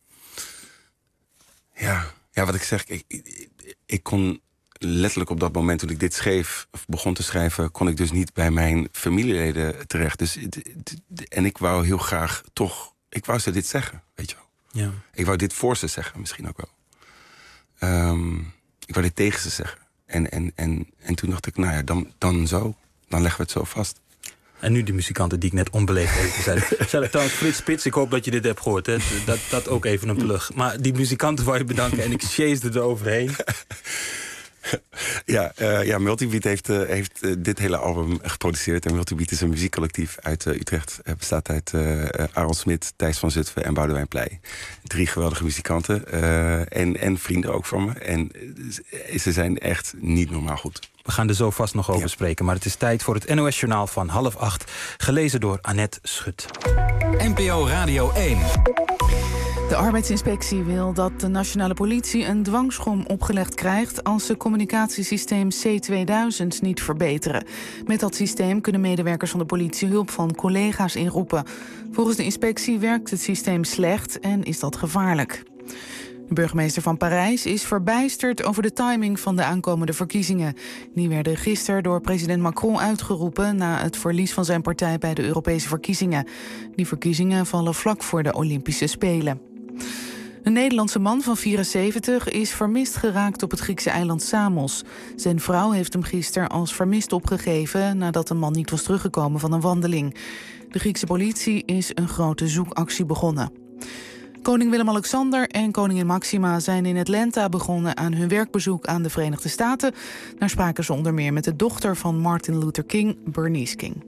Ja. ja, wat ik zeg, ik, ik, ik kon letterlijk op dat moment toen ik dit schreef, of begon te schrijven, kon ik dus niet bij mijn familieleden terecht. Dus, en ik wou heel graag toch, ik wou ze dit zeggen, weet je wel. Ja. Ik wou dit voor ze zeggen, misschien ook wel. Um, ik wou dit tegen ze zeggen. En, en, en, en toen dacht ik, nou ja, dan, dan zo. Dan leggen we het zo vast. En nu de muzikanten die ik net onbeleefd even zei. Zei trouwens, Frits Spits, ik hoop dat je dit hebt gehoord. Hè? Dat, dat ook even een plug. Maar die muzikanten wou je bedanken en ik chaseerde er overheen. Ja, uh, ja Multibeat heeft, uh, heeft uh, dit hele album geproduceerd. En Multibeat is een muziekcollectief uit uh, Utrecht. Het bestaat uit uh, Aaron Smit, Thijs van Zutphen en Boudewijn Pleij. Drie geweldige muzikanten. Uh, en, en vrienden ook van me. En uh, ze zijn echt niet normaal goed. We gaan er zo vast nog over ja. spreken. Maar het is tijd voor het N O S-journaal van half acht. Gelezen door Annette Schut. N P O Radio één. De arbeidsinspectie wil dat de nationale politie een dwangsom opgelegd krijgt als ze communicatiesysteem C tweeduizend niet verbeteren. Met dat systeem kunnen medewerkers van de politie hulp van collega's inroepen. Volgens de inspectie werkt het systeem slecht en is dat gevaarlijk. De burgemeester van Parijs is verbijsterd over de timing van de aankomende verkiezingen. Die werden gisteren door president Macron uitgeroepen na het verlies van zijn partij bij de Europese verkiezingen. Die verkiezingen vallen vlak voor de Olympische Spelen. Een Nederlandse man van vierenzeventig is vermist geraakt op het Griekse eiland Samos. Zijn vrouw heeft hem gisteren als vermist opgegeven nadat de man niet was teruggekomen van een wandeling. De Griekse politie is een grote zoekactie begonnen. Koning Willem-Alexander en koningin Maxima zijn in Atlanta begonnen aan hun werkbezoek aan de Verenigde Staten. Daar spraken ze onder meer met de dochter van Martin Luther King, Bernice King.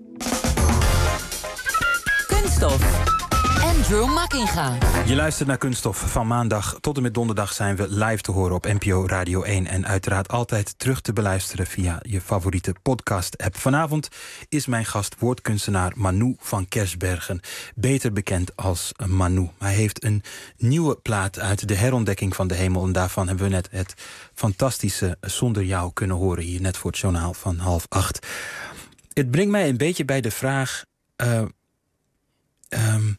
Kunststof. Andrew Makkinga. Je luistert naar Kunststof. Van maandag tot en met donderdag zijn we live te horen op N P O Radio één. En uiteraard altijd terug te beluisteren via je favoriete podcast-app. Vanavond is mijn gast woordkunstenaar Manu van Kersbergen. Beter bekend als Manu. Hij heeft een nieuwe plaat uit de herontdekking van de hemel. En daarvan hebben we net het fantastische Zonder Jou kunnen horen. Hier net voor het journaal van half acht. Het brengt mij een beetje bij de vraag... Uh, um,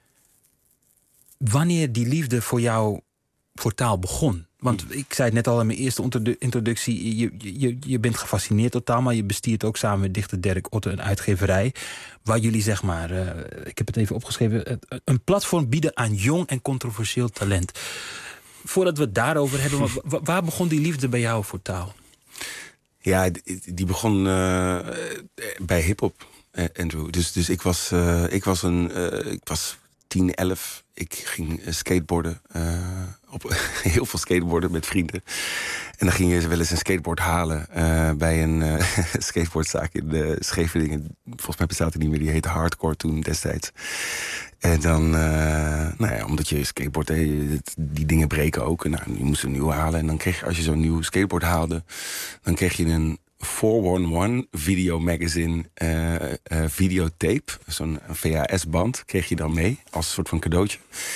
wanneer die liefde voor jou voor taal begon. Want ik zei het net al in mijn eerste introductie... je, je, je bent gefascineerd door taal... maar je bestiert ook samen met dichter Dirk Otte een uitgeverij... waar jullie zeg maar, uh, ik heb het even opgeschreven... een platform bieden aan jong en controversieel talent. Voordat we het daarover hebben... waar begon die liefde bij jou voor taal? Ja, die begon uh, bij hiphop, Andrew. Dus, dus ik was, uh, ik was een... Uh, ik was tien, elf... Ik ging skateboarden, uh, op heel veel skateboarden met vrienden. En dan ging je wel eens een skateboard halen uh, bij een uh, skateboardzaak in de Scheveningen. Volgens mij bestaat die niet meer, die heette Hardcore toen destijds. En dan, uh, nou ja, omdat je skateboard, die dingen breken ook. En nou, je moest een nieuw halen. En dan kreeg je, als je zo'n nieuw skateboard haalde, dan kreeg je een vierhonderdelf Video Magazine uh, uh, videotape. Zo'n V H S-band kreeg je dan mee als soort van cadeautje.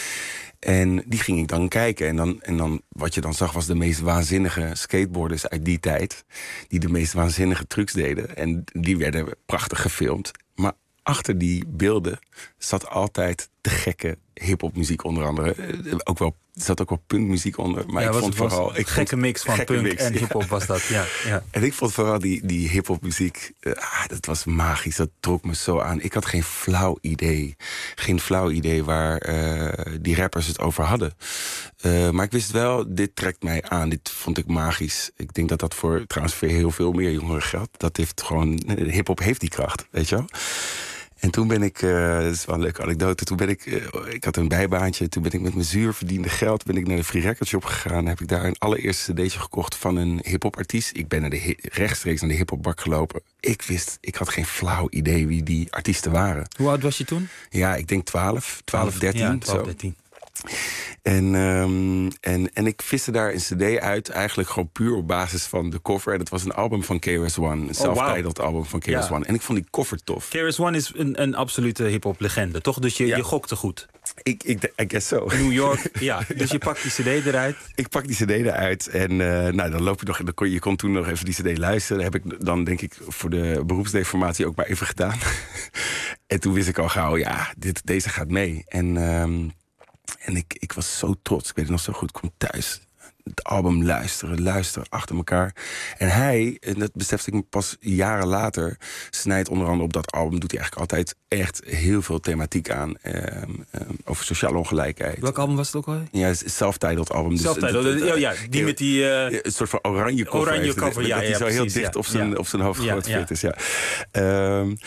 En die ging ik dan kijken. En dan, en dan wat je dan zag was de meest waanzinnige skateboarders uit die tijd. Die de meest waanzinnige trucs deden. En die werden prachtig gefilmd. Maar achter die beelden zat altijd de gekke hip-hop muziek onder andere. Ook wel, er zat ook wel punkmuziek onder. Maar ja, ik was, vond was vooral... Een gekke vond, mix van gekke punk mix, en ja. hip-hop was dat. Ja, ja. En ik vond vooral die, die hip-hop muziek... Uh, ah, dat was magisch, dat trok me zo aan. Ik had geen flauw idee. Geen flauw idee waar uh, die rappers het over hadden. Uh, maar ik wist wel, dit trekt mij aan. Dit vond ik magisch. Ik denk dat dat voor trouwens voor heel veel meer jongeren geldt. Dat heeft gewoon... Hip-hop heeft die kracht, weet je wel? En toen ben ik, uh, dat is wel een leuke anekdote, toen ben ik, uh, ik had een bijbaantje, toen ben ik met mijn zuur verdiende geld, ben ik naar de Free Record Shop gegaan, heb ik daar een allereerste cd'tje gekocht van een hiphop artiest. Ik ben naar de hi- rechtstreeks naar de hiphopbak gelopen. Ik wist, ik had geen flauw idee wie die artiesten waren. Hoe oud was je toen? Ja, ik denk twaalf, twaalf, dertien. Ja, twaalf, dertien. En, um, en, en ik viste daar een cd uit, eigenlijk gewoon puur op basis van de cover. En het was een album van K R S One, een self-titled oh, wow. album van K R S One. Ja. En ik vond die cover tof. K R S One is een, een absolute hip-hop legende, toch? Dus je, ja. je gokte goed. Ik, ik, I guess so. New York, ja. Dus je pakt die cd eruit. Ik pak die cd eruit en uh, nou, dan loop je nog. Dan kon, je kon toen nog even die cd luisteren. Dat heb ik dan denk ik voor de beroepsdeformatie ook maar even gedaan. En toen wist ik al gauw, ja, dit, deze gaat mee. En... Um, En ik, ik was zo trots. Ik weet het nog zo goed. Ik kwam thuis. Het album luisteren, luisteren, achter elkaar. En hij, en dat besefte ik me pas jaren later... snijdt onder andere op dat album... doet hij eigenlijk altijd echt heel veel thematiek aan. Um, um, over sociale ongelijkheid. Welk album was het ook al? Ja, het is self-titled album. Dus self-titled, oh, ja, die uh, met die... Uh, een soort van oranje cover. Oranje cover, ja. Dat hij ja, zo heel precies, dicht ja. op zijn, ja. op zijn hoofd ja, gefotografeerd ja. is, ja. Um,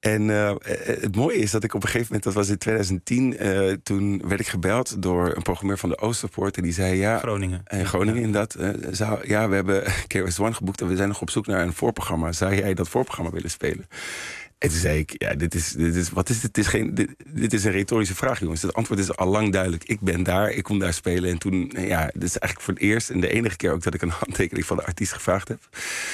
En uh, het mooie is dat ik op een gegeven moment, dat was in twintig tien... Uh, toen werd ik gebeld door een programmeur van de Oosterpoort. En die zei, ja... Groningen. Uh, Groningen, ja. inderdaad. Uh, zou, ja, we hebben K R S One geboekt en we zijn nog op zoek naar een voorprogramma. Zou jij dat voorprogramma willen spelen? En toen zei ik, ja, dit is, dit is, wat is dit? Dit is, geen, dit, dit is een retorische vraag, jongens. Het antwoord is al lang duidelijk. Ik ben daar, ik kom daar spelen. En toen, ja, dit is eigenlijk voor het eerst en de enige keer ook dat ik een handtekening van de artiest gevraagd heb.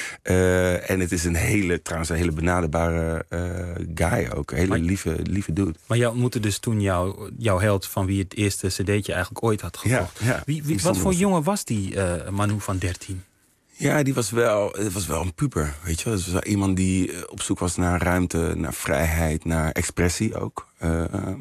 Uh, en het is een hele, trouwens, een hele benaderbare uh, guy ook. Een hele maar, lieve, lieve dude. Maar jij ontmoette dus toen jou, jouw held van wie het eerste cd'tje eigenlijk ooit had gekocht. Ja, ja, wie, wie, wat voor jongen was die uh, Manu van dertien? Ja, die was wel, het was wel een puber, weet je wel. Het was wel iemand die op zoek was naar ruimte, naar vrijheid, naar expressie ook. Uh,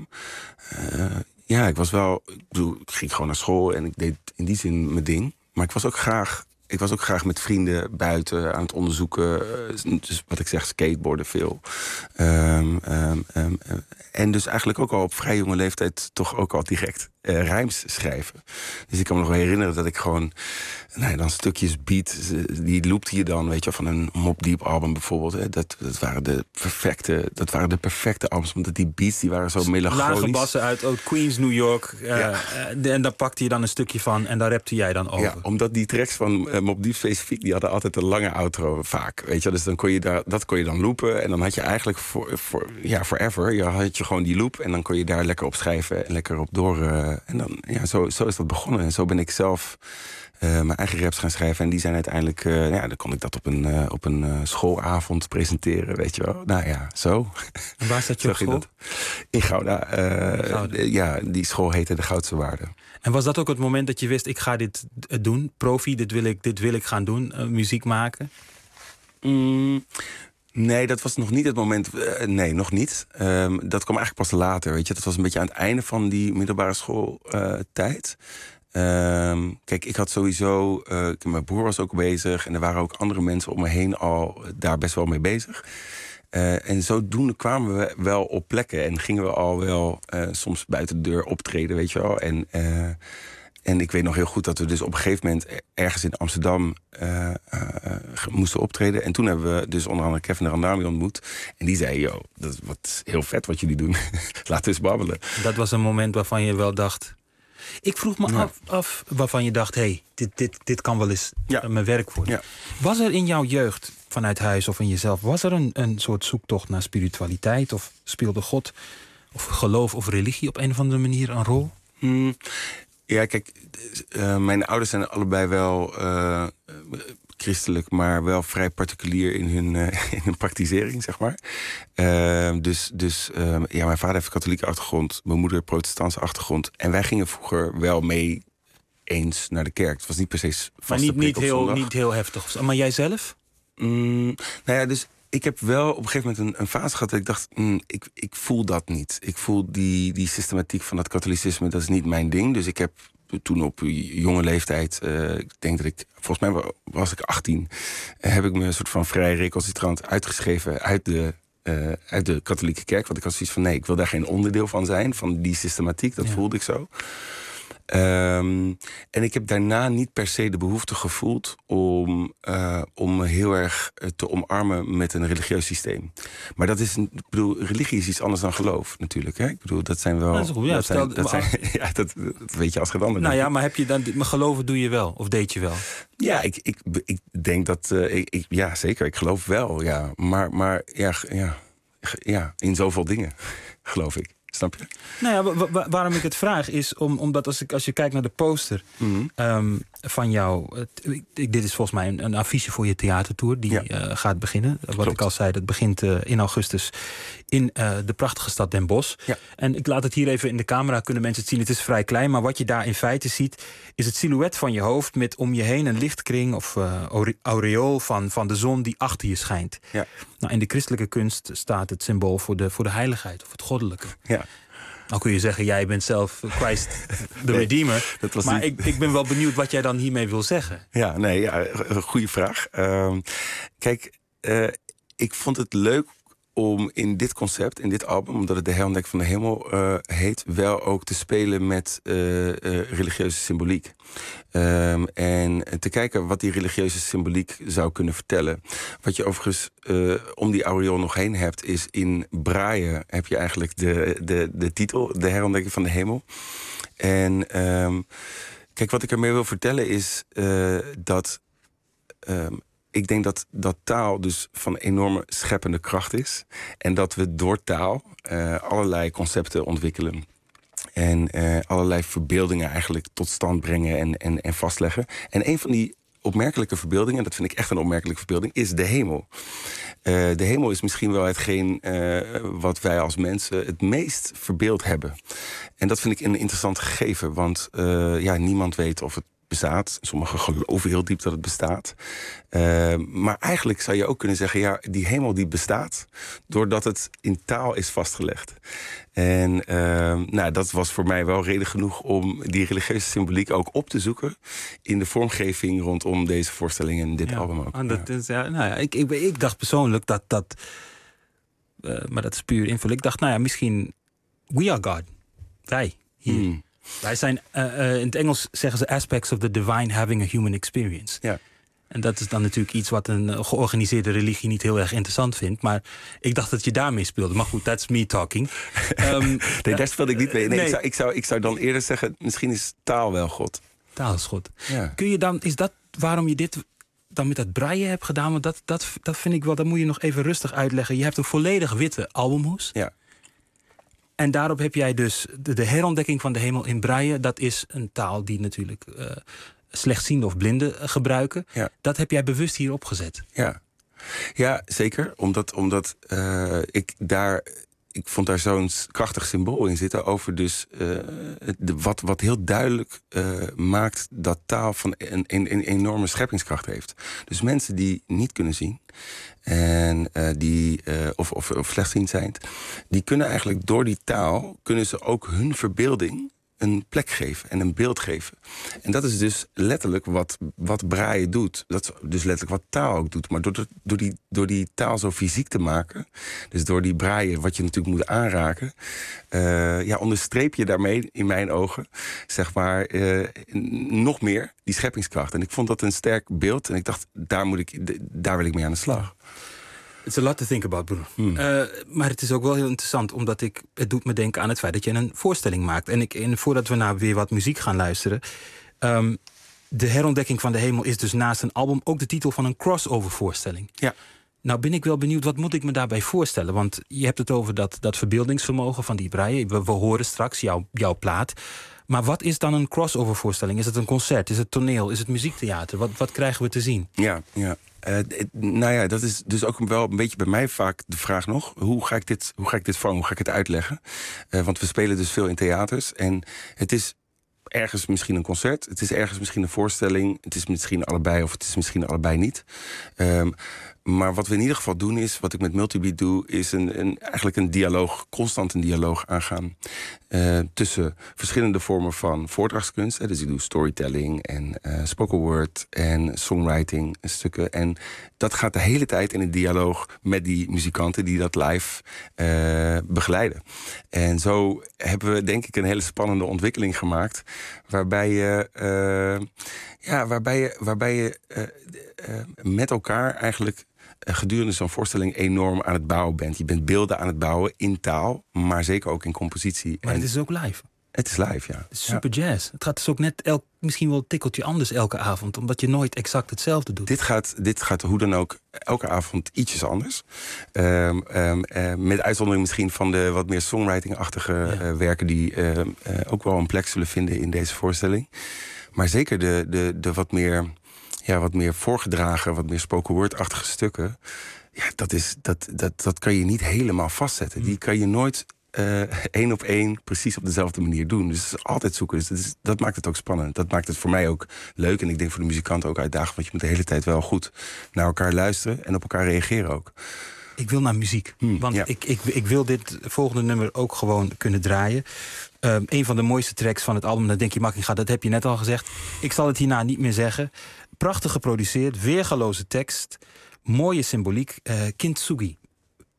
uh, ja, ik was wel, ik bedoel, ik ging gewoon naar school en ik deed in die zin mijn ding. Maar ik was ook graag, ik was ook graag met vrienden buiten aan het onderzoeken. Dus wat ik zeg, skateboarden veel. Um, um, um, en dus eigenlijk ook al op vrij jonge leeftijd toch ook al direct uh, rijms schrijven. Dus ik kan me nog wel herinneren dat ik gewoon, nou ja, dan stukjes beat, die loopte je dan, weet je, van een Mobb Deep album bijvoorbeeld. Hè. Dat, dat waren de perfecte, dat waren de perfecte albums, omdat die beats die waren zo melancholisch. Lage bassen uit Oud Queens, New York. Uh, ja. uh, en daar pakte je dan een stukje van en daar rapte jij dan over. Ja, omdat die tracks van uh, Mobb Deep specifiek, die hadden altijd een lange outro vaak, weet je. Dus dan kon je daar, dat kon je dan loopen en dan had je eigenlijk voor, voor ja, forever, je had je gewoon die loop en dan kon je daar lekker op schrijven en lekker op door. Uh, en dan, ja, zo, zo is dat begonnen. En zo ben ik zelf uh, mijn eigen raps gaan schrijven. En die zijn uiteindelijk, uh, ja, dan kon ik dat op een, uh, op een uh, schoolavond presenteren, weet je wel. Nou ja, zo. En waar zat je op school? In Gouda. Uh, Gouda. Ja, die school heette de Goudse Waarde. En was dat ook het moment dat je wist, ik ga dit doen, profi, dit wil ik, dit wil ik gaan doen, uh, muziek maken? Mm. Nee, dat was nog niet het moment. Uh, nee, nog niet. Um, dat kwam eigenlijk pas later, weet je. Dat was een beetje aan het einde van die middelbare schooltijd. Uh, um, kijk, ik had sowieso... Uh, mijn broer was ook bezig en er waren ook andere mensen om me heen al daar best wel mee bezig. Uh, en zodoende kwamen we wel op plekken en gingen we al wel uh, soms buiten de deur optreden, weet je wel. En... Uh, En ik weet nog heel goed dat we dus op een gegeven moment ergens in Amsterdam uh, uh, moesten optreden. En toen hebben we dus onder andere Kevin Randami ontmoet. En die zei, yo, dat is wat heel vet wat jullie doen. Laten we eens babbelen. Dat was een moment waarvan je wel dacht... Ik vroeg me ja. af, af waarvan je dacht, hé, hey, dit, dit, dit kan wel eens ja. mijn werk worden. Ja. Was er in jouw jeugd, vanuit huis of in jezelf... was er een, een soort zoektocht naar spiritualiteit? Of speelde God of geloof of religie op een of andere manier een rol? Hmm. Ja, kijk, uh, mijn ouders zijn allebei wel uh, christelijk, maar wel vrij particulier in hun, uh, in hun praktisering, zeg maar. Uh, dus dus uh, ja, mijn vader heeft een katholieke achtergrond, mijn moeder een protestantse achtergrond. En wij gingen vroeger wel mee eens naar de kerk. Het was niet per se vaste Maar niet, niet, heel, zondag. niet heel heftig. Maar jij zelf? Mm, nou ja, dus... Ik heb wel op een gegeven moment een, een fase gehad dat ik dacht, mm, ik, ik voel dat niet. Ik voel die, die systematiek van dat katholicisme, dat is niet mijn ding. Dus ik heb toen op jonge leeftijd, uh, ik denk dat ik, volgens mij was ik achttien... Uh, heb ik me een soort van vrij recalcitrant uitgeschreven uit de, uh, uit de katholieke kerk. Want ik had zoiets van, nee, ik wil daar geen onderdeel van zijn, van die systematiek. Dat ja. voelde ik zo. Um, en ik heb daarna niet per se de behoefte gevoeld om, uh, om me heel erg te omarmen met een religieus systeem. Maar dat is, ik bedoel, religie is iets anders dan geloof natuurlijk. Hè? Ik bedoel, dat zijn wel. Dat is goed, ja, dat stel, zijn, dat zijn, ja, dat, dat weet je als geen ander. Nou ja, maar heb je dan, maar geloven doe je wel, of deed je wel? Ja, ik, ik, ik denk dat, uh, ik, ik, ja, zeker, ik geloof wel, ja. Maar, maar ja, ja, ja, in zoveel dingen geloof ik. Snap je? Nou ja, wa- wa- waarom ik het vraag is om, omdat als, ik, als je kijkt naar de poster mm-hmm. um, van jou... Uh, dit is volgens mij een, een affiche voor je theatertour die ja. uh, gaat beginnen. Wat Klopt. Ik al zei, dat begint uh, in augustus in uh, de prachtige stad Den Bosch. Ja. En ik laat het hier even in de camera, kunnen mensen het zien. Het is vrij klein, maar wat je daar in feite ziet... is het silhouet van je hoofd met om je heen een lichtkring... of uh, aureool van, van de zon die achter je schijnt. Ja. Nou, in de christelijke kunst staat het symbool voor de, voor de heiligheid of het goddelijke. Ja. Nou kun je zeggen, jij bent zelf Christ de nee, Redeemer. Dat was maar niet... ik, ik ben wel benieuwd wat jij dan hiermee wil zeggen. Ja, nee, ja, een goede vraag. Uh, kijk, uh, ik vond het leuk om in dit concept, in dit album, omdat het de herontdekking van de hemel uh, heet, wel ook te spelen met uh, uh, religieuze symboliek. Um, en te kijken wat die religieuze symboliek zou kunnen vertellen. Wat je overigens uh, om die aureool nog heen hebt, is in Braille heb je eigenlijk de, de, de titel, de herontdekking van de hemel. En um, kijk, wat ik ermee wil vertellen is uh, dat um, ik denk dat, dat taal dus van enorme scheppende kracht is. En dat we door taal uh, allerlei concepten ontwikkelen. En uh, allerlei verbeeldingen eigenlijk tot stand brengen en, en, en vastleggen. En een van die opmerkelijke verbeeldingen, dat vind ik echt een opmerkelijke verbeelding, is de hemel. Uh, de hemel is misschien wel hetgeen uh, wat wij als mensen het meest verbeeld hebben. En dat vind ik een interessant gegeven, want uh, ja, niemand weet of het bestaat. Sommigen geloven heel diep dat het bestaat. Uh, maar eigenlijk zou je ook kunnen zeggen, ja, die hemel die bestaat doordat het in taal is vastgelegd. En uh, nou, dat was voor mij wel reden genoeg om die religieuze symboliek ook op te zoeken in de vormgeving rondom deze voorstelling en dit ja, album ook. En dat is, ja, nou ja, ik, ik, ik dacht persoonlijk dat dat, uh, maar dat is puur invulling. Ik dacht, nou ja, misschien we are God. Wij hier. Hmm. Wij zijn, uh, uh, in het Engels zeggen ze aspects of the divine having a human experience. Ja. En dat is dan natuurlijk iets wat een uh, georganiseerde religie niet heel erg interessant vindt. Maar ik dacht dat je daarmee speelde. Maar goed, that's me talking. Um, nee, daar speelde ik niet mee. Nee, nee. Ik, zou, ik, zou, ik zou dan eerder zeggen, misschien is taal wel God. Taal is God. Ja. Kun je dan, is dat waarom je dit dan met dat braille hebt gedaan? Want dat, dat, dat vind ik wel, dat moet je nog even rustig uitleggen. Je hebt een volledig witte albumhoes. Ja. En daarop heb jij dus de, de herontdekking van de hemel in braille. Dat is een taal die natuurlijk uh, slechtzienden of blinden gebruiken. Ja. Dat heb jij bewust hier opgezet. Ja, ja zeker. Omdat, omdat uh, ik daar... Ik vond daar zo'n krachtig symbool in zitten over dus uh, de, wat, wat heel duidelijk uh, maakt dat taal van een, een, een enorme scheppingskracht heeft. Dus mensen die niet kunnen zien en uh, die uh, of, of, of slechtziend zijn, die kunnen eigenlijk door die taal kunnen ze ook hun verbeelding een plek geven en een beeld geven. En dat is dus letterlijk wat, wat braille doet. Dat is dus letterlijk wat taal ook doet. Maar door, de, door, die, door die taal zo fysiek te maken, dus door die braille wat je natuurlijk moet aanraken, uh, ja, onderstreep je daarmee, in mijn ogen, zeg maar, uh, nog meer die scheppingskracht. En ik vond dat een sterk beeld en ik dacht, daar, moet ik, daar wil ik mee aan de slag. It's a lot to think about, Bruno. Hmm. Uh, maar het is ook wel heel interessant, omdat ik, het doet me denken aan het feit dat je een voorstelling maakt. En, ik, en voordat we naar weer wat muziek gaan luisteren, Um, de herontdekking van de hemel is dus naast een album ook de titel van een crossover voorstelling. Ja. Nou ben ik wel benieuwd, wat moet ik me daarbij voorstellen? Want je hebt het over dat, dat verbeeldingsvermogen van die braille. We, we horen straks jouw, jouw plaat. Maar wat is dan een crossover voorstelling? Is het een concert? Is het toneel? Is het muziektheater? Wat, wat krijgen we te zien? Ja, ja. Uh, nou ja, dat is dus ook wel een beetje bij mij vaak de vraag nog. Hoe ga ik dit, hoe ga ik dit vangen? Hoe ga ik het uitleggen? Uh, want we spelen dus veel in theaters. En het is ergens misschien een concert. Het is ergens misschien een voorstelling. Het is misschien allebei of het is misschien allebei niet. Um, maar wat we in ieder geval doen is, wat ik met Multibeat doe, is een, een, eigenlijk een dialoog, constant een dialoog aangaan. Uh, tussen verschillende vormen van voordrachtskunst. Hè. Dus ik doe storytelling en uh, spoken word en songwriting stukken. En dat gaat de hele tijd in een dialoog met die muzikanten die dat live uh, begeleiden. En zo hebben we denk ik een hele spannende ontwikkeling gemaakt. Waarbij je, uh, ja, waarbij je, waarbij je uh, uh, met elkaar eigenlijk gedurende zo'n voorstelling enorm aan het bouwen bent. Je bent beelden aan het bouwen in taal, maar zeker ook in compositie. Maar en het is ook live. Het is live, ja. Het is super ja. jazz. Het gaat dus ook net elk, misschien wel een tikkeltje anders elke avond, omdat je nooit exact hetzelfde doet. Dit gaat, dit gaat hoe dan ook elke avond ietsjes anders. Um, um, uh, met uitzondering misschien van de wat meer songwriting-achtige ja. uh, werken die uh, uh, ook wel een plek zullen vinden in deze voorstelling. Maar zeker de, de, de wat meer, ja, wat meer voorgedragen, wat meer spoken word-achtige stukken. Ja, dat, is, dat, dat, dat kan je niet helemaal vastzetten. Die kan je nooit uh, één op één precies op dezelfde manier doen. Dus het is altijd zoeken. Dus dat, is, dat maakt het ook spannend. Dat maakt het voor mij ook leuk. En ik denk voor de muzikanten ook uitdagend. Want je moet de hele tijd wel goed naar elkaar luisteren en op elkaar reageren ook. Ik wil naar muziek. Hmm, want ja. ik, ik, ik wil dit volgende nummer ook gewoon kunnen draaien. Um, een van de mooiste tracks van het album, dan denk je Makkinga, dat heb je net al gezegd. Ik zal het hierna niet meer zeggen. Prachtig geproduceerd, weergaloze tekst, mooie symboliek. Uh, Kintsugi.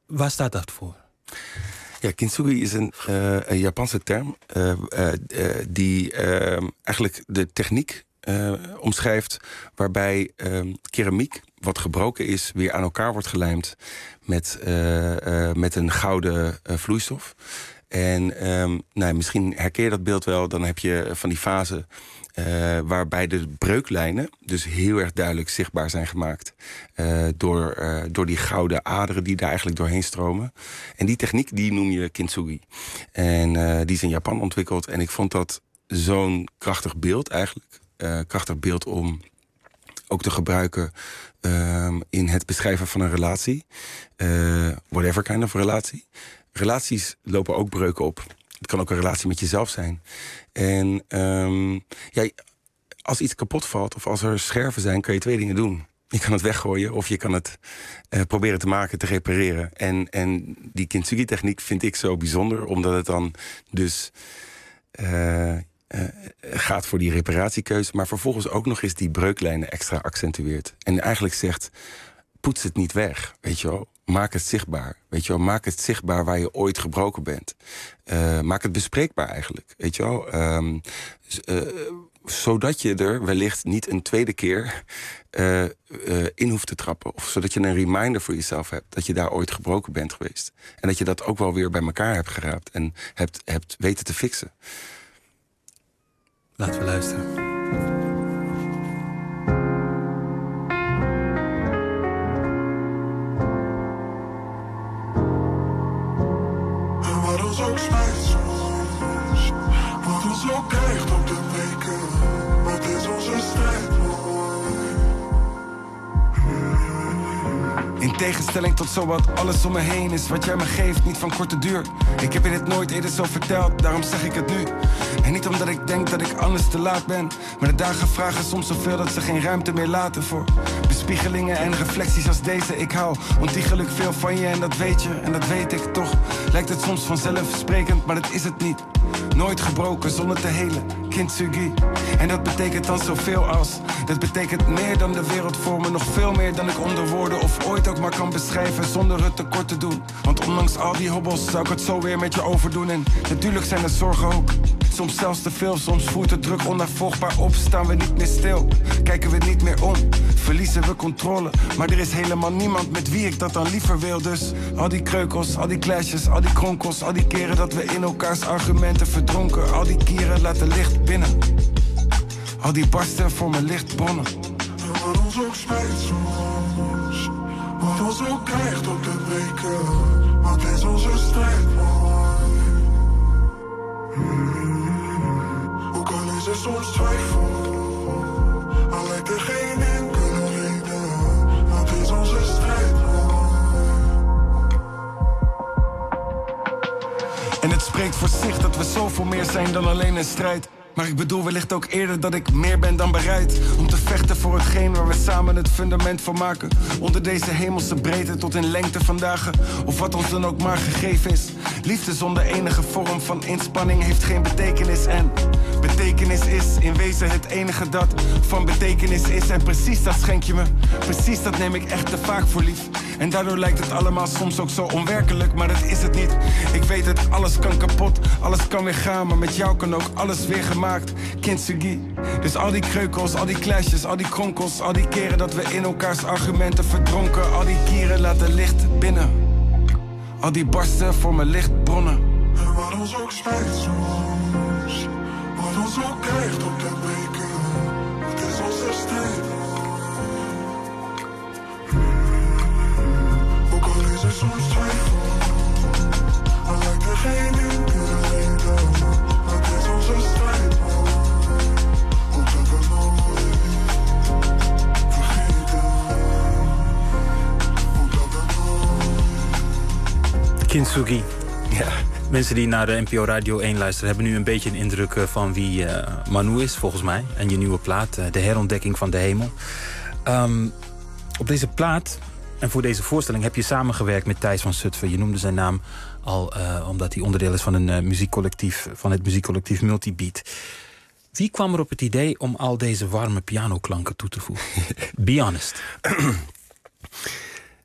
Waar staat dat voor? Ja, kintsugi is een, uh, een Japanse term uh, uh, uh, die uh, eigenlijk de techniek uh, omschrijft waarbij uh, keramiek, wat gebroken is, weer aan elkaar wordt gelijmd met, uh, uh, met een gouden uh, vloeistof. En um, nou, misschien herken je dat beeld wel, dan heb je van die fase Uh, waarbij de breuklijnen dus heel erg duidelijk zichtbaar zijn gemaakt Uh, door, uh, door die gouden aderen die daar eigenlijk doorheen stromen. En die techniek die noem je kintsugi. En uh, die is in Japan ontwikkeld. En ik vond dat zo'n krachtig beeld eigenlijk. Uh, krachtig beeld om ook te gebruiken uh, in het beschrijven van een relatie. Uh, whatever kind of relatie. Relaties lopen ook breuken op. Het kan ook een relatie met jezelf zijn. En um, ja, als iets kapot valt of als er scherven zijn, kun je twee dingen doen. Je kan het weggooien of je kan het uh, proberen te maken, te repareren. En, en die kintsugi-techniek vind ik zo bijzonder, omdat het dan dus uh, uh, gaat voor die reparatiekeuze, maar vervolgens ook nog eens die breuklijnen extra accentueert. En eigenlijk zegt, poets het niet weg, weet je wel. Maak het zichtbaar, weet je wel. Maak het zichtbaar waar je ooit gebroken bent. Uh, maak het bespreekbaar eigenlijk, weet je wel. Um, uh, zodat je er wellicht niet een tweede keer uh, uh, in hoeft te trappen. Of zodat je een reminder voor jezelf hebt dat je daar ooit gebroken bent geweest. En dat je dat ook wel weer bij elkaar hebt geraapt en hebt, hebt weten te fixen. Laten we luisteren. Wat ons ook spijt soms, wat ons ook krijgt op de weken, wat is onze strijd In tegenstelling tot zowat alles om me heen is wat jij me geeft niet van korte duur. Ik heb je dit nooit eerder zo verteld, daarom zeg ik het nu. En niet omdat ik denk dat ik anders te laat ben, maar de dagen vragen soms zoveel dat ze geen ruimte meer laten voor bespiegelingen en reflecties als deze. Ik hou ontiegelijk veel van je en dat weet je, en dat weet ik toch. Lijkt het soms vanzelfsprekend, maar dat is het niet. Nooit gebroken zonder te helen, kintsugi. En dat betekent dan zoveel als, dat betekent meer dan de wereld voor me. Nog veel meer dan ik onder woorden of ooit ook maar kan beschrijven zonder het tekort te doen. Want ondanks al die hobbels zou ik het zo weer met je overdoen. En natuurlijk zijn er zorgen ook, soms zelfs te veel. Soms voert de druk onafvolgbaar op, staan we niet meer stil. Kijken we niet meer om, verliezen we controle. Maar er is helemaal niemand met wie ik dat dan liever wil. Dus al die kreukels, al die clashes, al die kronkels, al die keren dat we in elkaars argumenten verdronken. Al die kieren laten licht binnen, al die barsten voor mijn lichtbronnen. En wat ons ook spijt soms, wat ons ook krijgt op de weken, wat is onze strijd hmm. Ook al is er soms twijfel, al lijkt er geen enkele reden, wat is onze strijd En het spreekt voor zich dat we zoveel meer zijn dan alleen een strijd. Maar ik bedoel wellicht ook eerder dat ik meer ben dan bereid om te vechten voor hetgeen waar we samen het fundament van maken. Onder deze hemelse breedte tot in lengte van dagen, of wat ons dan ook maar gegeven is. Liefde zonder enige vorm van inspanning heeft geen betekenis. En betekenis is in wezen het enige dat van betekenis is. En precies dat schenk je me, precies dat neem ik echt te vaak voor lief. En daardoor lijkt het allemaal soms ook zo onwerkelijk, maar dat is het niet. Ik weet het, alles kan kapot, alles kan weer gaan, maar met jou kan ook alles weer gemaakt. Kintsugi. Dus al die kreukels, al die clashes, al die kronkels, al die keren dat we in elkaars argumenten verdronken. Al die kieren laten licht binnen, al die barsten voor mijn lichtbronnen. En wat ons ook spijt soms, wat ons ook krijgt op de weken, het is onze strijd. Ook al is er soms twijfel, al lijkt er geen enkele reden, het is onze strijd. Ook dat we nooit vergeten, ook dat we nooit. Kintsugi. Ja. Mensen die naar de N P O Radio één luisteren hebben nu een beetje een indruk van wie uh, Manu is, volgens mij. En je nieuwe plaat, uh, De Herontdekking van de Hemel. Um, op deze plaat en voor deze voorstelling heb je samengewerkt met Thijs van Zutphen. Je noemde zijn naam al uh, omdat hij onderdeel is van, een, uh, muziekcollectief, van het muziekcollectief Multibeat. Wie kwam er op het idee om al deze warme pianoklanken toe te voegen? Be honest.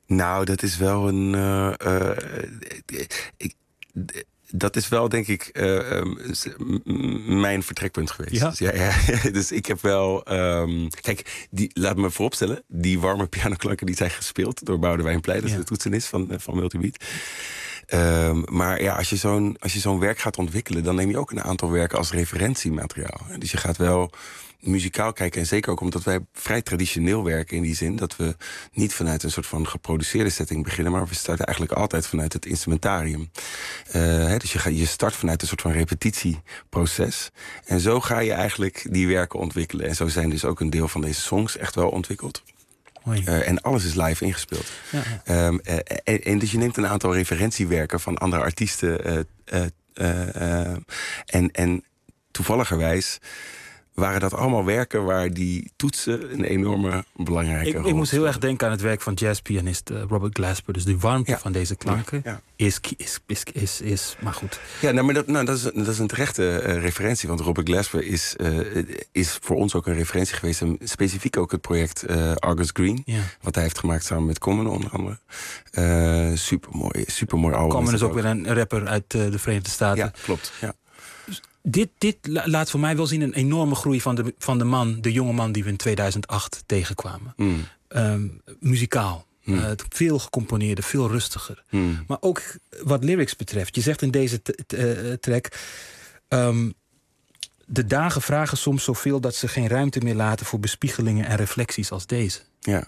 Nou, dat is wel een... Uh, uh, ik, dat is wel, denk ik, uh, um, mijn vertrekpunt geweest. Ja? Dus, ja, ja, dus ik heb wel... Um, kijk, die, laat me vooropstellen... die warme pianoklanken die zijn gespeeld door Boudewijn Pleij. Dat is ja. de toetsenist van, van Multibeat. Um, maar ja, als je, zo'n, als je zo'n werk gaat ontwikkelen... dan neem je ook een aantal werken als referentiemateriaal. Dus je gaat wel muzikaal kijken. En zeker ook omdat wij vrij traditioneel werken in die zin... dat we niet vanuit een soort van geproduceerde setting beginnen... maar we starten eigenlijk altijd vanuit het instrumentarium. Uh, hè, dus je, ga, je start vanuit een soort van repetitieproces. En zo ga je eigenlijk die werken ontwikkelen. En zo zijn dus ook een deel van deze songs echt wel ontwikkeld. Uh, en alles is live ingespeeld. Ja, ja. Um, uh, en, en dus je neemt een aantal referentiewerken van andere artiesten. Uh, uh, uh, uh, en, en toevalligerwijs waren dat allemaal werken waar die toetsen een enorme belangrijke ik, rol ik moest heel erg denken aan het werk van jazzpianist uh, Robert Glasper. Dus die warmte ja. van deze klanken ja. is, is, is, is, is... Maar goed. Ja, nou, maar dat, nou, dat, is, dat is een terechte uh, referentie. Want Robert Glasper is, uh, is voor ons ook een referentie geweest. En specifiek ook het project uh, Argus Green. Ja. Wat hij heeft gemaakt samen met Common onder andere. Uh, supermooi, supermooi album. Common is ook, ook weer een rapper uit uh, de Verenigde Staten. Ja, klopt. Ja. Dit, dit laat voor mij wel zien een enorme groei van de, van de man, de jonge man die we in tweeduizend acht tegenkwamen. Mm. Um, muzikaal. Mm. Uh, veel gecomponeerder, veel rustiger. Mm. Maar ook wat lyrics betreft. Je zegt in deze t- t- uh, track... Um, de dagen vragen soms zoveel dat ze geen ruimte meer laten voor bespiegelingen en reflecties als deze. Ja.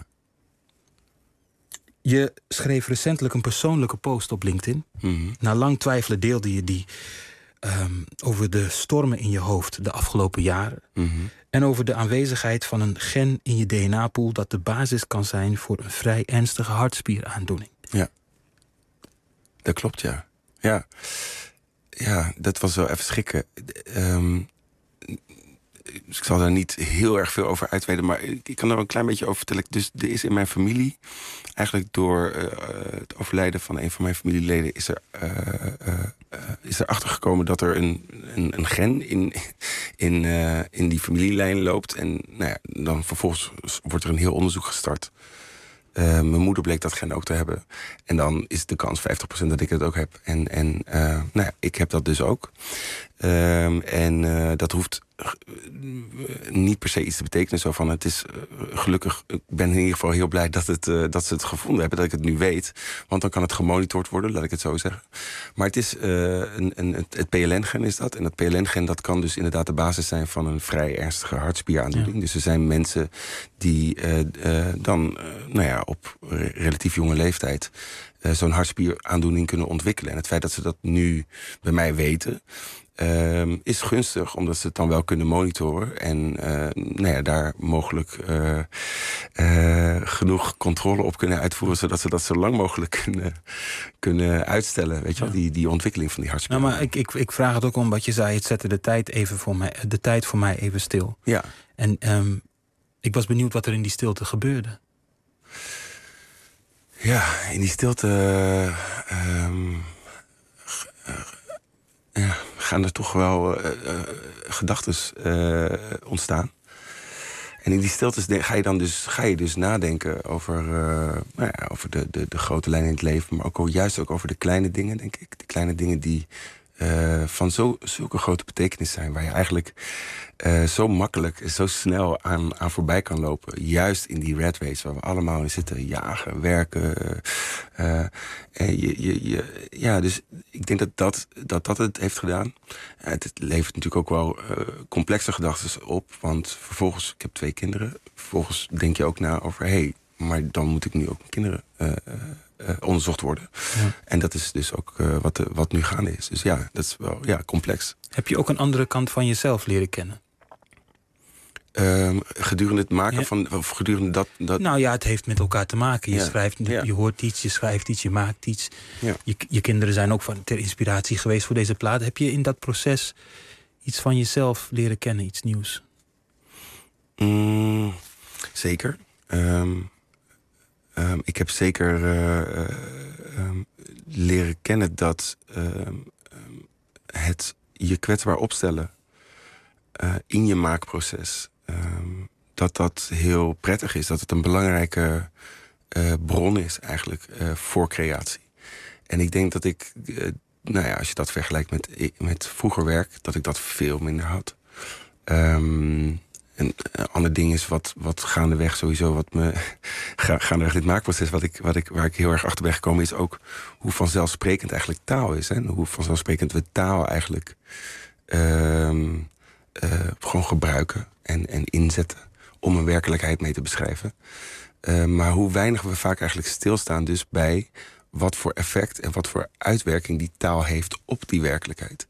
Je schreef recentelijk een persoonlijke post op LinkedIn. Mm-hmm. Na lang twijfelen deelde je die... Um, over de stormen in je hoofd de afgelopen jaren. Mm-hmm. En over de aanwezigheid van een gen in je D N A-pool... dat de basis kan zijn voor een vrij ernstige hartspieraandoening. Ja, dat klopt, ja. Ja, ja dat was wel even schrikken. Um, ik zal daar niet heel erg veel over uitweiden... maar ik kan er wel een klein beetje over vertellen. Dus er is in mijn familie... eigenlijk door uh, het overlijden van een van mijn familieleden... is er, uh, uh, uh, is er achter gekomen dat er een, een, een gen in, in, uh, in die familielijn loopt. En nou ja, dan vervolgens wordt er een heel onderzoek gestart. Uh, mijn moeder bleek dat gen ook te hebben. En dan is de kans vijftig procent dat ik het ook heb. En, en uh, nou ja, ik heb dat dus ook. Uh, en uh, dat hoeft niet per se iets te betekenen. Zo van, het is uh, gelukkig, ik ben in ieder geval heel blij dat, het, uh, dat ze het gevonden hebben, dat ik het nu weet. Want dan kan het gemonitord worden, laat ik het zo zeggen. Maar het is uh, een, een, het P L N-gen is dat. En dat P L N-gen dat kan dus inderdaad de basis zijn van een vrij ernstige hartspieraandoening. Ja. Dus er zijn mensen die uh, uh, dan, uh, nou ja, op re- relatief jonge leeftijd uh, zo'n hartspieraandoening kunnen ontwikkelen. En het feit dat ze dat nu bij mij weten, Uh, is gunstig, omdat ze het dan wel kunnen monitoren en uh, nou ja, daar mogelijk uh, uh, genoeg controle op kunnen uitvoeren, zodat ze dat zo lang mogelijk kunnen, kunnen uitstellen. Weet je wel, ja. die, die ontwikkeling van die hartspier. Nou, maar ik, ik, ik vraag het ook omdat je zei, het zette de tijd even voor mij, de tijd voor mij even stil. Ja. En um, ik was benieuwd wat er in die stilte gebeurde. Ja, in die stilte Uh, um, Ja, gaan er toch wel uh, uh, gedachten uh, ontstaan. En in die stiltes ga je dan dus, ga je dus nadenken over, uh, nou ja, over de, de, de grote lijnen in het leven, maar ook juist ook over de kleine dingen, denk ik. De kleine dingen die uh, van zo, zulke grote betekenis zijn, waar je eigenlijk uh, zo makkelijk en zo snel aan, aan voorbij kan lopen. Juist in die rat race waar we allemaal in zitten, jagen, werken. Uh, en je, je, je, ja, dus ik denk dat dat, dat, dat het heeft gedaan. Uh, het levert natuurlijk ook wel uh, complexe gedachten op, want vervolgens, ik heb twee kinderen, vervolgens denk je ook na over, hé, hey, maar dan moet ik nu ook mijn kinderen Uh, Uh, onderzocht worden. Ja. En dat is dus ook uh, wat, de, wat nu gaande is. Dus ja, dat is wel ja, complex. Heb je ook een andere kant van jezelf leren kennen? Um, gedurende het maken ja. van... Of gedurende dat, dat... Nou ja, het heeft met elkaar te maken. Je, ja. schrijft, ja. je hoort iets, je schrijft iets, je maakt iets. Ja. Je, je kinderen zijn ook van, ter inspiratie geweest voor deze plaat. Heb je in dat proces iets van jezelf leren kennen, iets nieuws? Mm, zeker. Um, Um, ik heb zeker uh, uh, um, leren kennen dat uh, um, het je kwetsbaar opstellen uh, in je maakproces, um, dat dat heel prettig is. Dat het een belangrijke uh, bron is eigenlijk uh, voor creatie. En ik denk dat ik, uh, nou ja, als je dat vergelijkt met, met vroeger werk, dat ik dat veel minder had. Um, Een ander ding is wat, wat gaandeweg sowieso, wat me ga, gaandeweg dit maakproces, wat ik, wat ik, waar ik heel erg achter ben gekomen, is ook hoe vanzelfsprekend eigenlijk taal is. Hè? En hoe vanzelfsprekend we taal eigenlijk uh, uh, gewoon gebruiken en, en inzetten om een werkelijkheid mee te beschrijven. Uh, maar hoe weinig we vaak eigenlijk stilstaan dus bij wat voor effect en wat voor uitwerking die taal heeft op die werkelijkheid.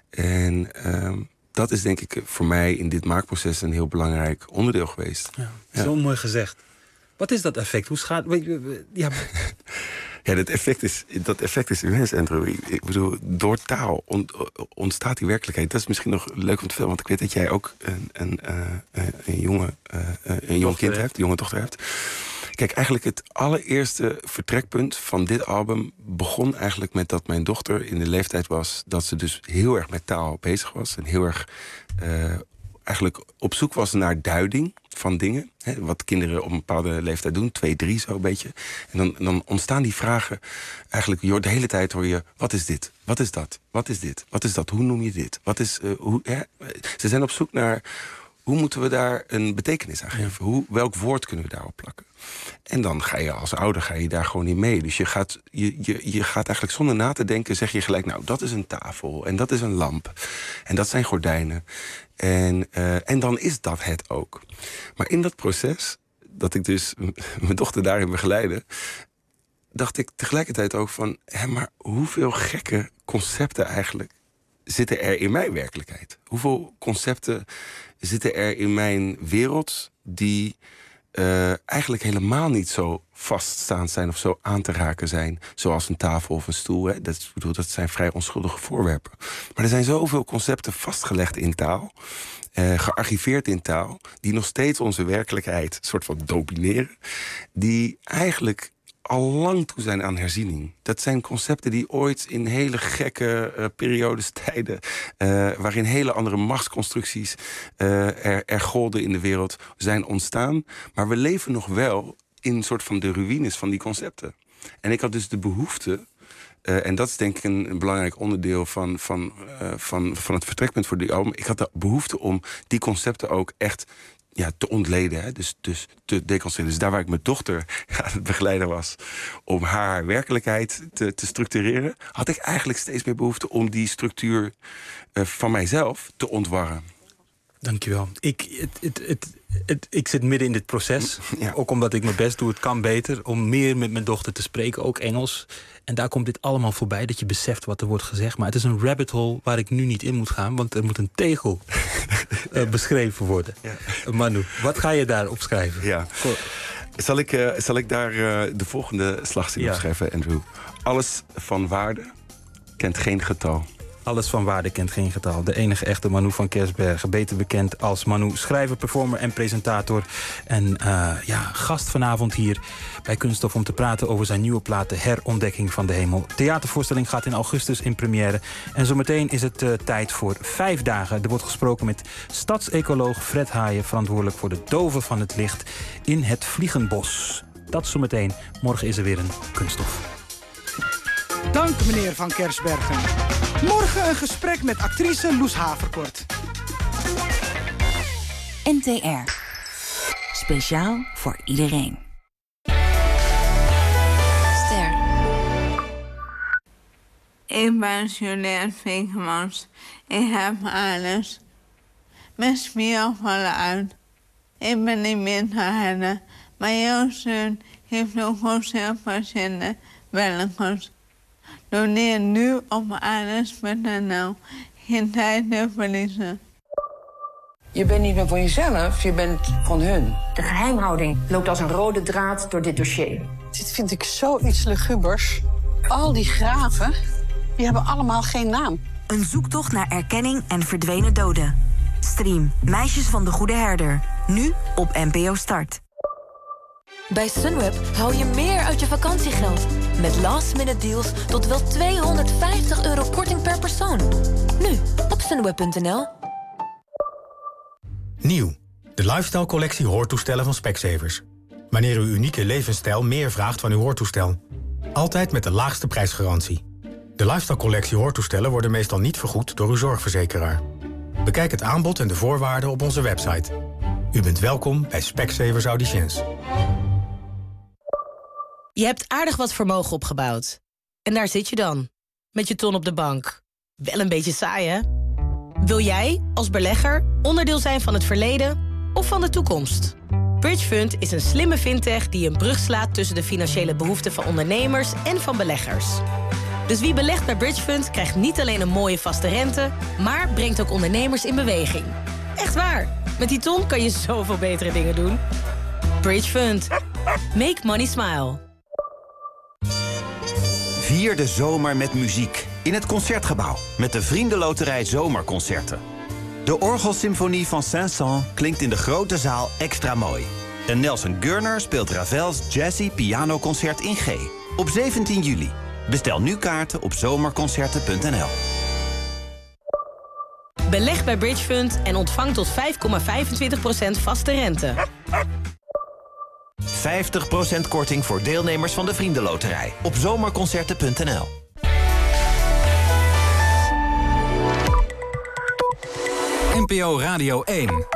En Uh, dat is denk ik voor mij in dit maakproces een heel belangrijk onderdeel geweest. Ja, ja. Zo mooi gezegd. Wat is dat effect? Hoe schaat... Ja, ja dat, effect is, dat effect is immens, Andrew. Ik bedoel, door taal ontstaat die werkelijkheid. Dat is misschien nog leuk om te vertellen, want ik weet dat jij ook een, een, uh, een, jonge, uh, een jong kind hebt, een jonge dochter hebt. Kijk, eigenlijk het allereerste vertrekpunt van dit album begon eigenlijk met dat mijn dochter in de leeftijd was dat ze dus heel erg met taal bezig was. En heel erg uh, eigenlijk op zoek was naar duiding van dingen. Hè, wat kinderen op een bepaalde leeftijd doen, twee, drie zo een beetje. En dan, dan ontstaan die vragen eigenlijk, joh, de hele tijd hoor je, wat is dit? Wat is dat? Wat is dit? Wat is dat? Hoe noem je dit? Wat is, uh, hoe, hè? Ze zijn op zoek naar, hoe moeten we daar een betekenis aan geven? Hoe, welk woord kunnen we daarop plakken? En dan ga je als ouder ga je daar gewoon in mee. Dus je gaat, je, je, je gaat eigenlijk zonder na te denken, zeg je gelijk, nou, dat is een tafel en dat is een lamp. En dat zijn gordijnen. En, uh, en dan is dat het ook. Maar in dat proces, dat ik dus mijn dochter daarin begeleide, dacht ik tegelijkertijd ook van, hé, maar hoeveel gekke concepten eigenlijk zitten er in mijn werkelijkheid? Hoeveel concepten zitten er in mijn wereld die Uh, eigenlijk helemaal niet zo vaststaand zijn of zo aan te raken zijn, zoals een tafel of een stoel. Hè. Dat, ik bedoel, dat zijn vrij onschuldige voorwerpen. Maar er zijn zoveel concepten vastgelegd in taal, uh, gearchiveerd in taal, die nog steeds onze werkelijkheid soort van domineren, die eigenlijk al lang toe zijn aan herziening. Dat zijn concepten die ooit in hele gekke uh, periodes, tijden, Uh, waarin hele andere machtsconstructies uh, er, er golden in de wereld, zijn ontstaan. Maar we leven nog wel in een soort van de ruïnes van die concepten. En ik had dus de behoefte, Uh, en dat is denk ik een, een belangrijk onderdeel van, van, uh, van, van het vertrekpunt voor die album. Ik had de behoefte om die concepten ook echt ja, te ontleden, hè? Dus, dus te deconstrueren. Dus daar waar ik mijn dochter aan het begeleiden was om haar werkelijkheid te, te structureren, had ik eigenlijk steeds meer behoefte om die structuur uh, van mijzelf te ontwarren. Dankjewel. Ik, het, het, het, het, ik zit midden in dit proces. Ja. Ook omdat ik mijn best doe, het kan beter, om meer met mijn dochter te spreken, ook Engels. En daar komt dit allemaal voorbij, dat je beseft wat er wordt gezegd. Maar het is een rabbit hole waar ik nu niet in moet gaan, want er moet een tegel uh, beschreven worden. Ja. Manu, wat ga je daar opschrijven? Ja. Zal ik, uh, zal ik daar uh, de volgende slagzin ja. opschrijven, Andrew? Alles van waarde kent geen getal. Alles van waarde kent geen getal. De enige echte Manu van Kersbergen. Beter bekend als Manu, schrijver, performer en presentator. En uh, ja, gast vanavond hier bij Kunststof om te praten over zijn nieuwe plaat, De Herontdekking van de Hemel. Theatervoorstelling gaat in augustus in première. En zometeen is het uh, tijd voor vijf dagen. Er wordt gesproken met stadsecoloog Fred Haaien, verantwoordelijk voor de doven van het licht in het Vliegenbos. Dat zometeen. Morgen is er weer een Kunststof. Dank meneer van Kersbergen. Morgen een gesprek met actrice Loes Haverkort. N T R. Speciaal voor iedereen. Ster. Ik ben Juliette Vinkemans. Ik heb alles. Mijn spieren vallen uit. Ik ben niet meer te redden. Maar jouw zoon heeft ook hoofdzeilpatiënten wellicht. Doneer nu op alles punt n l. Geen tijd te verliezen. Je bent niet meer van jezelf, je bent van hun. De geheimhouding loopt als een rode draad door dit dossier. Dit vind ik zoiets lugubers. Al die graven, die hebben allemaal geen naam. Een zoektocht naar erkenning en verdwenen doden. Stream Meisjes van de Goede Herder. Nu op N P O Start. Bij Sunweb hou je meer uit je vakantiegeld. Met last-minute deals tot wel tweehonderdvijftig euro korting per persoon. Nu op sunweb punt n l. Nieuw. De lifestyle-collectie hoortoestellen van Specsavers. Wanneer uw unieke levensstijl meer vraagt van uw hoortoestel. Altijd met de laagste prijsgarantie. De Lifestyle Collectie hoortoestellen worden meestal niet vergoed door uw zorgverzekeraar. Bekijk het aanbod en de voorwaarden op onze website. U bent welkom bij Specsavers Audiciëns. Je hebt aardig wat vermogen opgebouwd. En daar zit je dan, met je ton op de bank. Wel een beetje saai, hè? Wil jij, als belegger, onderdeel zijn van het verleden of van de toekomst? Bridgefund is een slimme fintech die een brug slaat tussen de financiële behoeften van ondernemers en van beleggers. Dus wie belegt bij Bridgefund krijgt niet alleen een mooie vaste rente, maar brengt ook ondernemers in beweging. Echt waar, met die ton kan je zoveel betere dingen doen. Bridgefund. Make money smile. Vier de zomer met muziek in het Concertgebouw met de Vriendenloterij Zomerconcerten. De orgelsymfonie van Saint-Saëns klinkt in de grote zaal extra mooi. En Nelson Gurner speelt Ravels Jazzy Pianoconcert in G op zeventien juli. Bestel nu kaarten op zomerconcerten punt n l. Beleg bij Bridgefund en ontvang tot vijf komma vijfentwintig procent vaste rente. vijftig procent korting voor deelnemers van de Vriendenloterij op zomerconcerten punt n l. N P O Radio één.